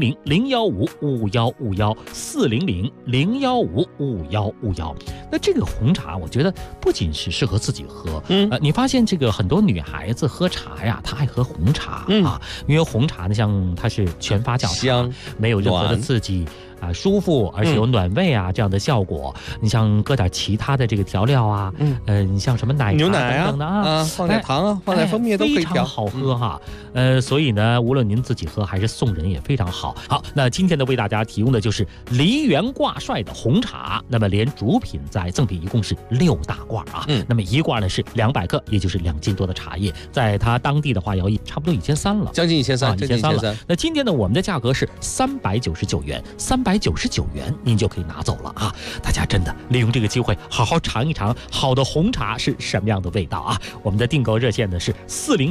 400-015-5151，400-015-5151。那这个红茶，我觉得不仅是适合自己喝，你发现这个很多女孩子喝茶呀，她爱喝红茶啊，因为红茶呢，像它是全发酵茶，没有任何的刺激。舒服，而且有暖胃啊，这样的效果。你像搁点其他的这个调料啊，你像什么奶茶牛奶等等的啊， 放点糖啊，放点蜂蜜都可以调， 非常好喝哈。所以呢，无论您自己喝还是送人也非常好。好，那今天呢，为大家提供的就是梨园挂帅的红茶，那么连主品在赠品一共是6大罐啊。那么一罐呢是200克，也就是2斤多的茶叶，在它当地的话要差不多1300了， 将近1300 了。那今天呢，我们的价格是399元，399元您就可以拿走了啊！大家真的利用这个机会好好尝一尝好的红茶是什么样的味道啊！我们的订购热线呢是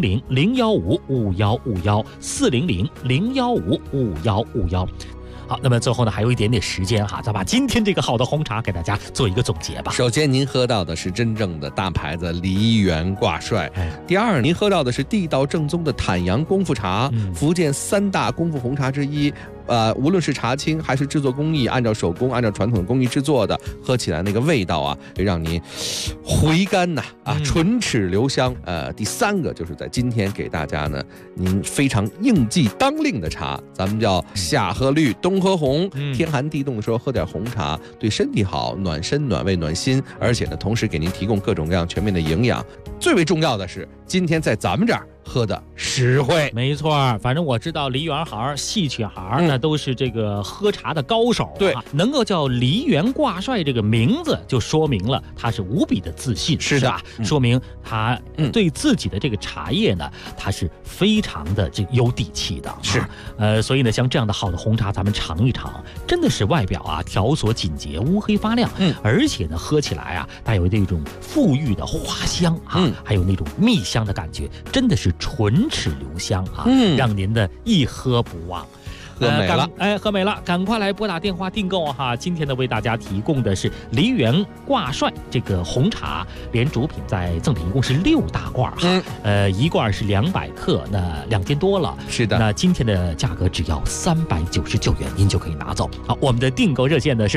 400-015-5151，400-015-5151。好，那么最后呢还有一点点时间哈，咱把今天这个好的红茶给大家做一个总结吧。 首先您喝到的是真正的大牌子梨园挂帅，第二您喝到的是地道正宗的坦阳功夫茶，福建3大功夫红茶之一。无论是茶青还是制作工艺，按照手工、按照传统工艺制作的，喝起来那个味道啊，让您回甘呐唇齿留香。第3个就是在今天给大家呢，您非常应季当令的茶，咱们叫夏喝绿，冬喝红。天寒地冻的时候喝点红茶，对身体好，暖身、暖胃、暖心，而且呢，同时给您提供各种各样全面的营养。最为重要的是，今天在咱们这儿喝的实惠。 没错，反正我知道梨园行、戏曲行那都是这个喝茶的高手。 对， 能够叫梨园挂帅这个名字，就说明了他是无比的自信， 是的， 说明他对自己的这个茶叶呢，他是非常的这个有底气的。 是， 所以呢，像这样的好的红茶，咱们尝一尝，真的是外表啊条索紧结，乌黑发亮，而且呢，喝起来啊，带有那种馥郁的花香啊，还有那种蜜香的感觉，真的是唇齿留香啊，让您的一喝不忘。 喝美了， 喝美了，赶快来拨打电话订购哈！今天呢，为大家提供的是梨园挂帅这个红茶，连主品在赠品一共是6大罐哈，一罐是200克，那2斤多了。 是的， 那今天的价格只要399元，您就可以拿走。好，我们的订购热线呢是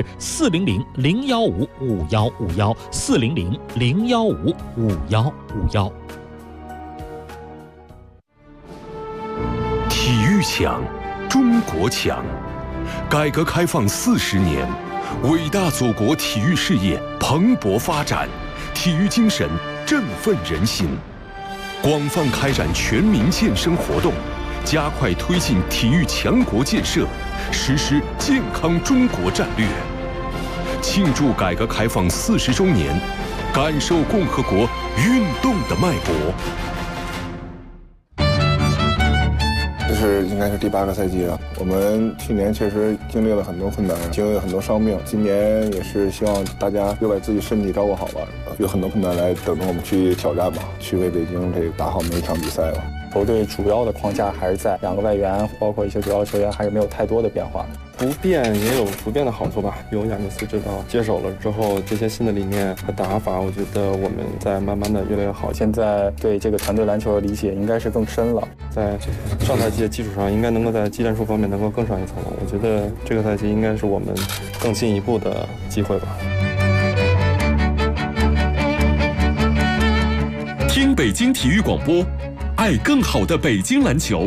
400-015-5151，400-015-5151。 体育强，中国强。改革开放40年，伟大祖国体育事业蓬勃发展，体育精神振奋人心。广泛开展全民健身活动，加快推进体育强国建设，实施健康中国战略。庆祝改革开放40周年，感受共和国运动的脉搏。 这是应该是第8个赛季了。我们去年确实经历了很多困难，经历了很多伤病。今年也是希望大家又把自己身体照顾好了，有很多困难来等着我们去挑战吧，去为北京这打好每一场比赛吧。 球队主要的框架还是在2个外援，包括一些主要球员还是没有太多的变化。 不变也有不变的好处吧。有亚尼斯指导接手了之后，这些新的理念和打法，我觉得我们在慢慢的越来越好。 现在对这个团队篮球的理解应该是更深了， 在上赛季的基础上，应该能够在技战术方面能够更上一层楼。我觉得这个赛季应该是我们更进一步的机会吧。 听北京体育广播，爱更好的北京篮球。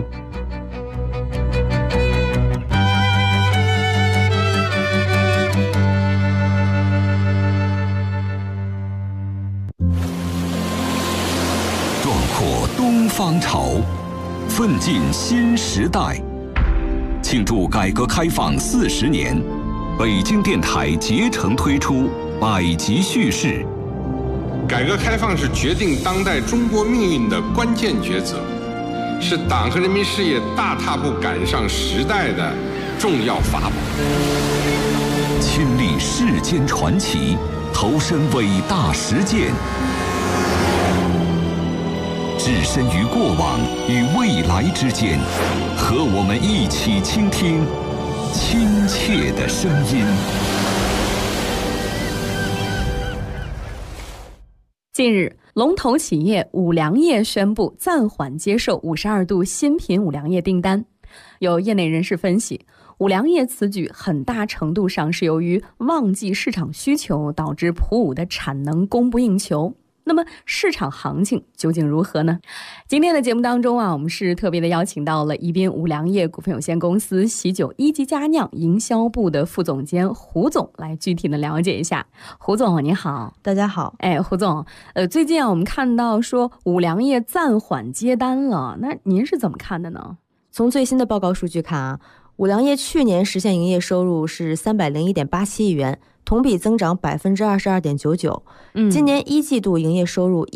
壮阔东方潮， 奋进新时代。庆祝改革开放40年，北京电台竭诚推出百集叙事。 改革开放是决定当代中国命运的关键抉择，是党和人民事业大踏步赶上时代的重要法宝。 亲历世间传奇，投身伟大实践，置身于过往与未来之间，和我们一起倾听亲切的声音。 近日，龙头企业五粮液宣布暂缓接受52度新品五粮液订单。有业内人士分析，五粮液此举很大程度上是由于旺季市场需求导致普五的产能供不应求。那么市场行情究竟如何呢？今天的节目当中我们是特别的邀请到了宜宾五粮液股份有限公司喜酒一级佳酿营销部的副总监胡总来具体的了解一下。胡总你好。 大家好。 胡总，最近我们看到说五粮液暂缓接单了，那您是怎么看的呢？ 从最新的报告数据看五粮液去年实现营业收入是301.87亿元，同比增长22.99%。今年一季度营业收入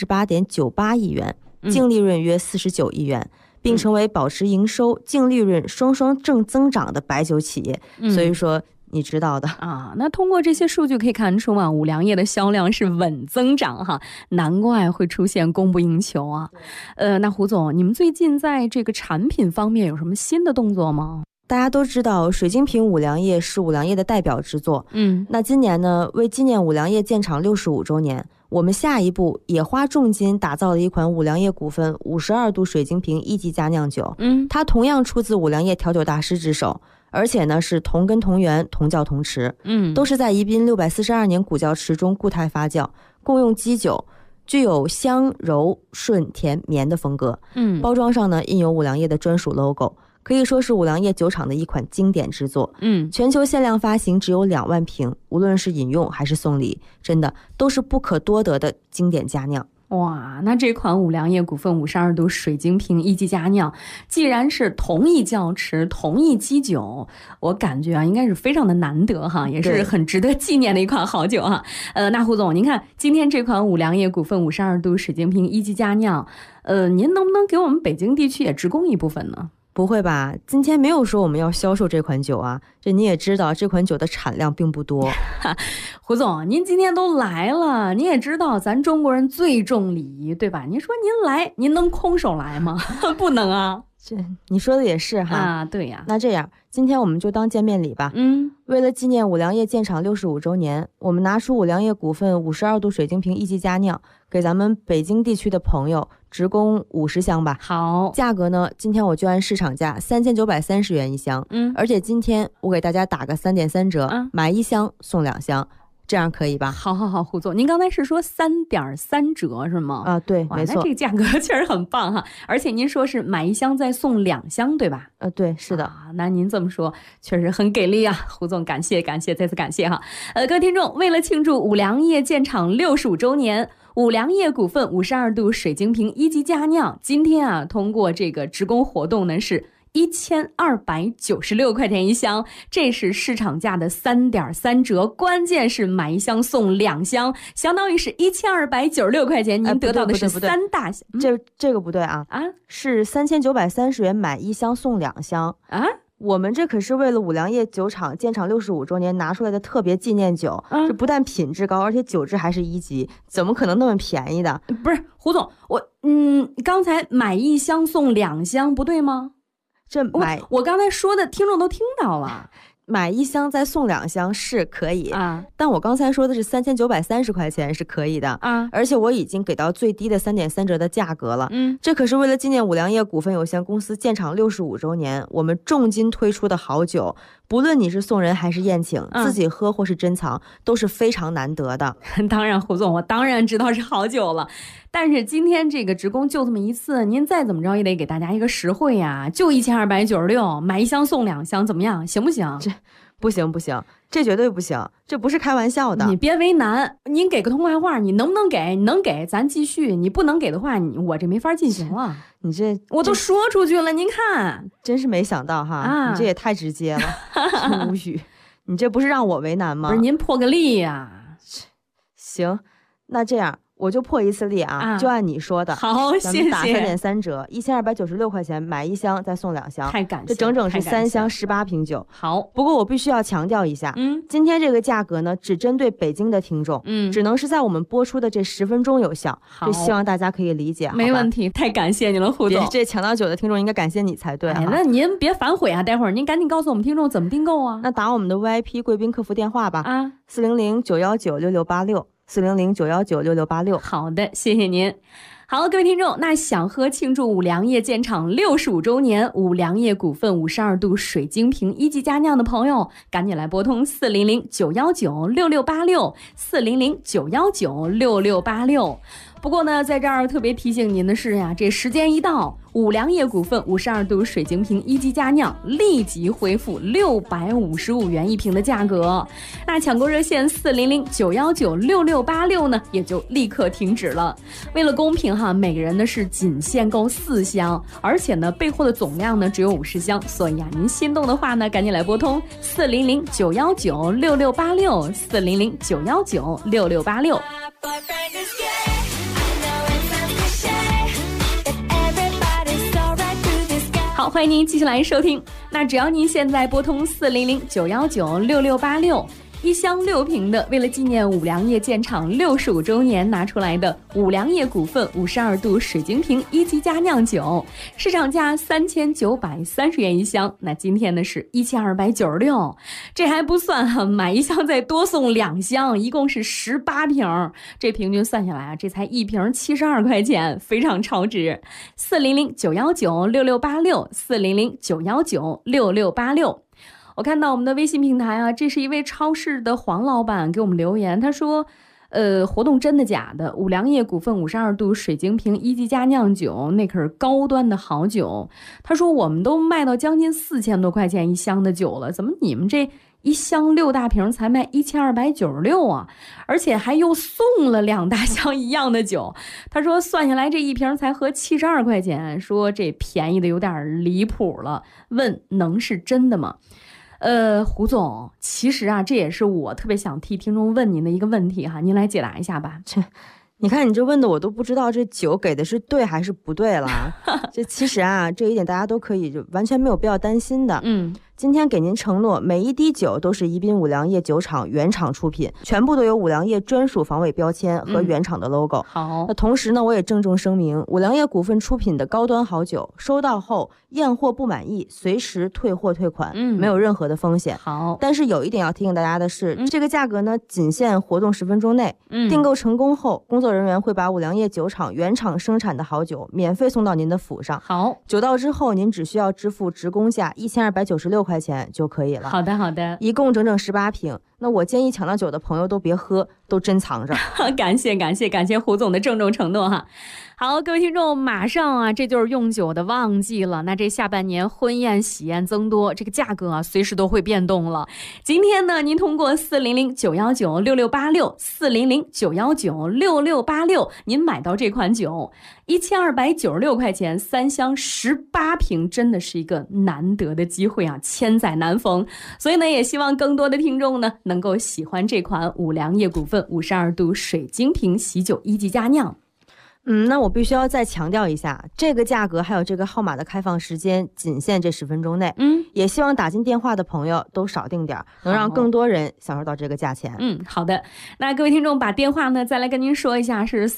138.98亿元，净利润约49亿元，并成为保持营收、净利润双双正增长的白酒企业。所以说你知道的那通过这些数据可以看出五粮液的销量是稳增长哈，难怪会出现供不应求啊。那胡总，你们最近在这个产品方面有什么新的动作吗？ 大家都知道水晶瓶五粮液是五粮液的代表之作。那今年呢，为纪念五粮液建厂65周年，我们下一步也花重金打造了一款五粮液股份52度水晶瓶一级佳酿酒。它同样出自五粮液调酒大师之手，而且呢是同根同源同窖同池，都是在宜宾642年古窖池中固态发酵，共用基酒，具有香柔顺甜绵的风格。包装上呢印有五粮液的专属 logo，可以说是五粮液酒厂的一款经典之作。全球限量发行只有2万瓶，无论是饮用还是送礼，真的都是不可多得的经典佳酿。 哇，那这款五粮液股份52度水晶瓶一级佳酿，既然是同一窖池同一基酒，我感觉应该是非常的难得哈，也是很值得纪念的一款好酒哈。那胡总，您看今天这款五粮液股份52度水晶瓶一级佳酿，您能不能给我们北京地区也直供一部分呢？ 不会吧，今天没有说我们要销售这款酒啊，这你也知道这款酒的产量并不多。 胡总，您今天都来了，您也知道咱中国人最重礼仪，对吧？您说您来，您能空手来吗？不能啊。 你说的也是哈。 对呀。 那这样今天我们就当见面礼吧。为了纪念五粮液建厂65周年，我们拿出五粮液股份52度水晶瓶一级佳酿，给咱们北京地区的朋友直供50箱吧。 好， 价格呢，今天我就按市场价3930元一箱。而且今天我给大家打个3.3折，买1箱送2箱。这样可以吧？ 好，胡总，您刚才是说3.3折是吗？ 对，没错。 那这个价格确实很棒哈，而且您说是买1箱再送2箱，对吧？ 对，是的。 那您这么说确实很给力啊，胡总，感谢，再次感谢哈。各位听众，为了庆祝五粮液建厂65周年，五粮液股份52度水晶瓶一级佳酿，今天通过这个直供活动呢是1296块钱一箱，这是市场价的3.3折，关键是买1箱送2箱，相当于是1296块钱，您得到的是3大箱。 这个不对啊，是3930元买1箱送2箱啊。我们这可是为了五粮液酒厂建厂65周年拿出来的特别纪念酒，这不但品质高，而且酒质还是1级，怎么可能那么便宜的？ 不是胡总，刚才买1箱送2箱不对吗？我刚才说的听众都听到了， 买1箱再送2箱是可以但我刚才说的是3930块钱是可以的而且我已经给到最低的3.3折的价格了。这可是为了纪念五粮液股份有限公司建厂65周年，我们重金推出的好酒，不论你是送人还是宴请，自己喝或是珍藏，都是非常难得的。 当然，胡总，我当然知道是好酒了，但是今天这个直供就这么一次，您再怎么着也得给大家一个实惠呀，就1296，买1箱送2箱，怎么样？行不行？ 这不行不行，这绝对不行，这不是开玩笑的。 你别为难，您给个痛快话，你能不能给？你能给咱继续，你不能给的话，我这没法进行了。 你这我都说出去了，您看， 真是没想到哈，你这也太直接了，无语。你这不是让我为难吗？ 不是您破个例呀。 行，那这样我就破一次例啊，就按你说的。 好，谢谢。 咱们打3.3折，1296块钱买1箱，再送2箱， 太感谢， 这整整是3箱18瓶酒。 好， 不过我必须要强调一下，今天这个价格呢，只针对北京的听众，只能是在我们播出的这10分钟有效。这希望大家可以理解。 没问题，太感谢你了，胡总。 这抢到酒的听众应该感谢你才对。 那您别反悔啊，待会儿您赶紧告诉我们听众怎么订购啊。 那打我们的 VIP 贵宾客服电话吧，400-919-6686，400-919-6686。 好的，谢谢您。好，各位听众，那想喝庆祝五粮液建厂65周年五粮液股份52度水晶瓶1级佳酿的朋友，赶紧来拨通400-919-6686，400-919-6686。不过呢，在这儿特别提醒您的是呀，这时间一到，五粮液股份52度水晶瓶1级佳酿立即恢复655元一瓶的价格。那抢购热线400-919-6686呢，也就立刻停止了。为了公平哈，每个人呢是仅限购4箱，而且呢备货的总量呢只有50箱，所以啊，您心动的话呢，赶紧来拨通400-919-6686，400-919-6686。好，欢迎您继续来收听。那只要您现在拨通400-919-6686，一箱6瓶的，为了纪念五粮液建厂65周年拿出来的五粮液股份52度水晶瓶1级佳酿酒，市场价3930元一箱，那今天呢是1296，这还不算哈，买1箱再多送2箱，一共是18瓶，这平均算下来啊，这才1瓶72块钱，非常超值。400-919-6686，400-919-6686。我看到我们的微信平台啊，这是一位超市的黄老板给我们留言，他说活动真的假的？五粮液股份52度水晶瓶1级佳酿酒，那可是高端的好酒。他说我们都卖到将近4000多块钱一箱的酒了，怎么你们这一箱6大瓶才卖1296啊？而且还又送了2大箱一样的酒。他说算下来这一瓶才合72块钱，说这便宜的有点离谱了，问能是真的吗？胡总，其实啊，这也是我特别想替听众问您的一个问题哈，您来解答一下吧。 你看你这问的我都不知道这酒给的是对还是不对了。这其实啊，这一点大家都可以就完全没有必要担心的。今天给您承诺，每一滴酒都是宜宾五粮液酒厂原厂出品，全部都有五粮液专属防伪标签和原厂的 logo。 好， 那同时呢，我也郑重声明，五粮液股份出品的高端好酒，收到后验货不满意，随时退货退款，没有任何的风险。 好， 但是有一点要提醒大家的是，这个价格呢，仅限活动10分钟内。订购成功后，工作人员会把五粮液酒厂原厂生产的好酒免费送到您的府上。 好， 酒到之后，您只需要支付职工价1296块钱就可以了。 好的，好的， 一共整整18瓶。那我建议抢到酒的朋友都别喝，都珍藏着。 感谢胡总的郑重承诺哈。好，各位听众，马上啊，这就是用酒的旺季了。那这下半年婚宴喜宴增多，这个价格啊，随时都会变动了。今天呢，您通过400-919-6686，400-919-6686，您买到这款酒，1296块钱，3箱18瓶，真的是一个难得的机会啊，千载难逢。所以呢，也希望更多的听众呢，能够喜欢这款五粮液股份52度水晶瓶喜酒1级佳酿。 那我必须要再强调一下，这个价格还有这个号码的开放时间仅限这10分钟内。也希望打进电话的朋友都少订点，能让更多人享受到这个价钱。 好的。那各位听众把电话呢再来跟您说一下，是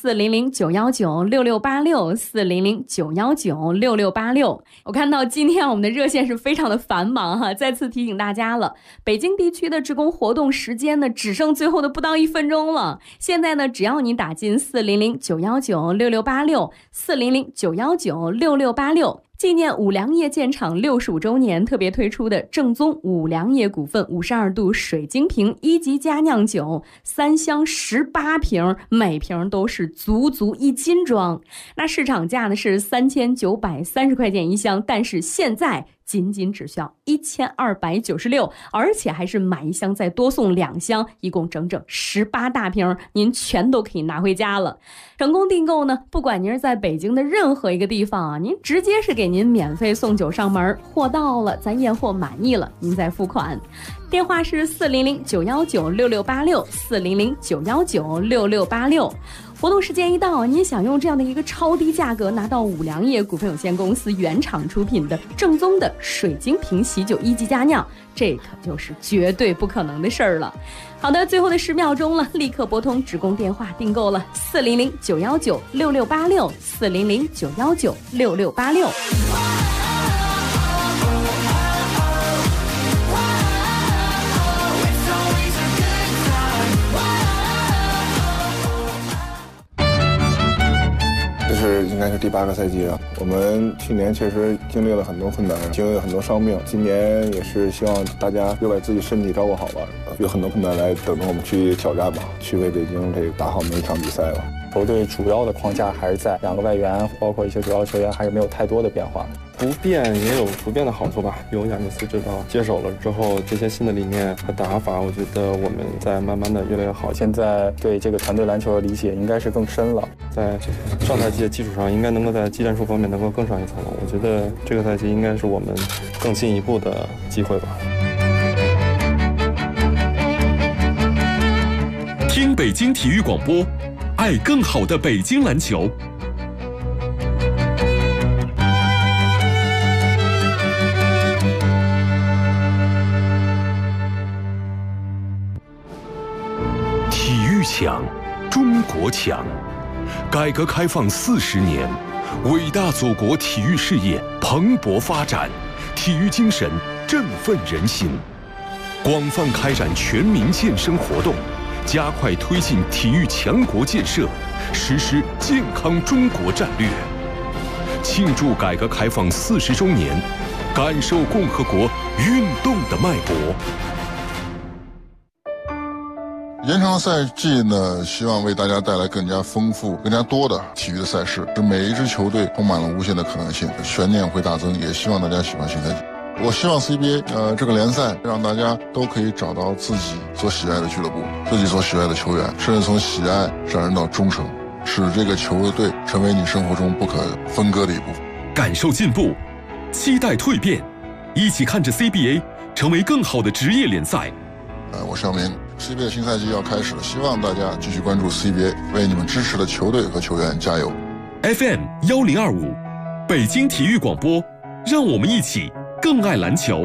400-919-6686，400-919-6686。我看到今天我们的热线是非常的繁忙哈，再次提醒大家了，北京地区的职工活动时间呢只剩最后的不到1分钟了。现在呢，只要你打进400-919-6686，400-919-6686， 纪念五粮液建厂65周年特别推出的正宗五粮液股份52度水晶瓶1级佳酿酒，3箱18瓶，每瓶都是足足1斤装。那市场价呢是3930块钱一箱，但是现在仅只需要1296，而且还是买一箱再多送2箱，一共整整18大瓶，您全都可以拿回家了。成功订购呢，不管您是在北京的任何一个地方啊，您直接是给您免费送酒上门，货到了咱验货满意了，您再付款。电话是400-919-6686，400-919-6686。活动时间一到，您想用这样的一个超低价格拿到五粮液股份有限公司原厂出品的正宗的水晶瓶喜酒1级佳酿，这可就是绝对不可能的事儿了。好的，最后的10秒钟了，立刻拨通职工电话订购了，400-919-6686， 400-919-6686。 应该是第8个赛季了。我们去年确实经历了很多困难，经历了很多伤病。今年也是希望大家又把自己身体照顾好吧，有很多困难来等着我们去挑战吧，去为北京这个打好每一场比赛吧。 球队主要的框架还是在2个外援，包括一些主要球员还是没有太多的变化。 不变也有不变的好处吧。有亚尼斯指导接手了之后，这些新的理念和打法，我觉得我们在慢慢的越来越好。 现在对这个团队篮球的理解应该是更深了， 在上赛季的基础上，应该能够在技战术方面能够更上一层楼。我觉得这个赛季应该是我们更进一步的机会吧。 听北京体育广播，爱更好的北京篮球。强，中国强。改革开放40年，伟大祖国体育事业蓬勃发展，体育精神振奋人心。广泛开展全民健身活动，加快推进体育强国建设，实施健康中国战略。庆祝改革开放40周年，感受共和国运动的脉搏。 延长赛季呢，希望为大家带来更加丰富、更加多的体育的赛事，使每一支球队充满了无限的可能性，悬念会大增。也希望大家喜欢新赛季。我希望 CBA 这个联赛让大家都可以找到自己所喜爱的俱乐部，自己所喜爱的球员，甚至从喜爱上升到忠诚，使这个球队成为你生活中不可分割的一部分。 感受进步，期待蜕变，一起看着 CBA 成为更好的职业联赛。 我是姚明。CBA 的新赛季要开始了，希望大家继续关注 CBA， 为你们支持的球队和球员加油。 FM 1025，北京体育广播，让我们一起更爱篮球。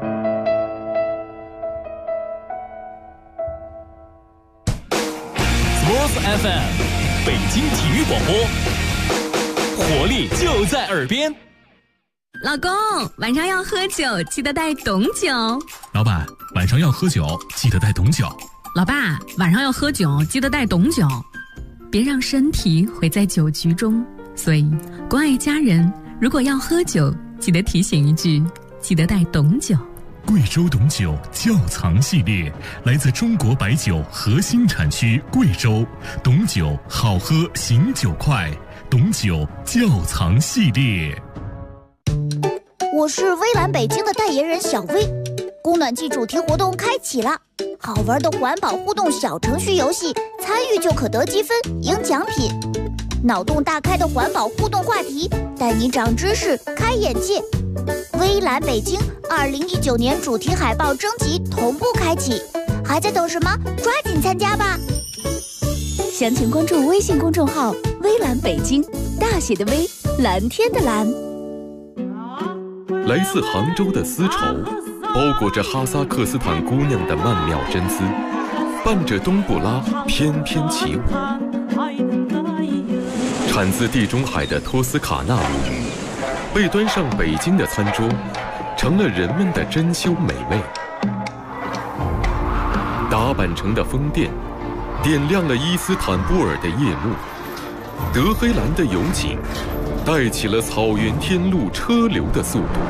Sports FM， 北京体育广播，活力就在耳边。 老公，晚上要喝酒，记得带董酒。 老板，晚上要喝酒，记得带董酒。 老爸，晚上要喝酒，记得带董酒。别让身体毁在酒局中。所以，关爱家人，如果要喝酒，记得提醒一句，记得带董酒。 贵州董酒窖藏系列，来自中国白酒核心产区贵州，董酒好喝醒酒快，董酒窖藏系列。 我是微蓝北京的代言人小薇，供暖季主题活动开启了，好玩的环保互动小程序游戏，参与就可得积分赢奖品，脑洞大开的环保互动话题，带你长知识开眼界。微蓝北京2019年主题海报征集同步开启，还在等什么？抓紧参加吧！详情关注微信公众号微蓝北京，大写的微，蓝天的蓝。 来自杭州的丝绸，包裹着哈萨克斯坦姑娘的曼妙真丝，伴着冬不拉翩翩起舞。产自地中海的托斯卡纳米，被端上北京的餐桌，成了人们的珍馐美味。打扮成的宫殿，点亮了伊斯坦布尔的夜幕。德黑兰的油井， 带起了草原天路车流的速度，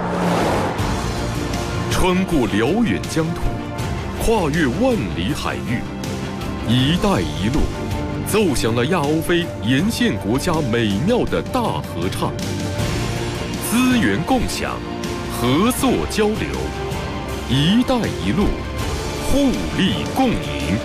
穿过辽远疆土，跨越万里海域，一带一路奏响了亚欧非沿线国家美妙的大合唱。资源共享，合作交流，一带一路，互利共赢。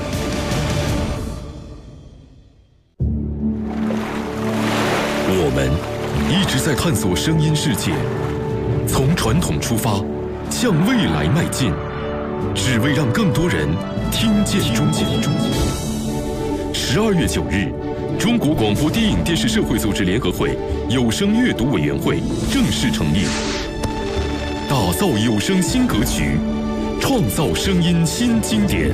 我们一直在探索声音世界，从传统出发，向未来迈进，只为让更多人听见中国。12月9日，中国广播电影电视社会组织联合会有声阅读委员会正式成立，打造有声新格局，创造声音新经典。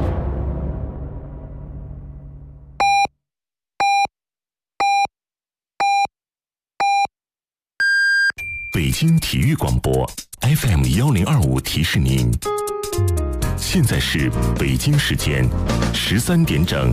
北京体育广播 FM1025提示您，现在是北京时间13点整。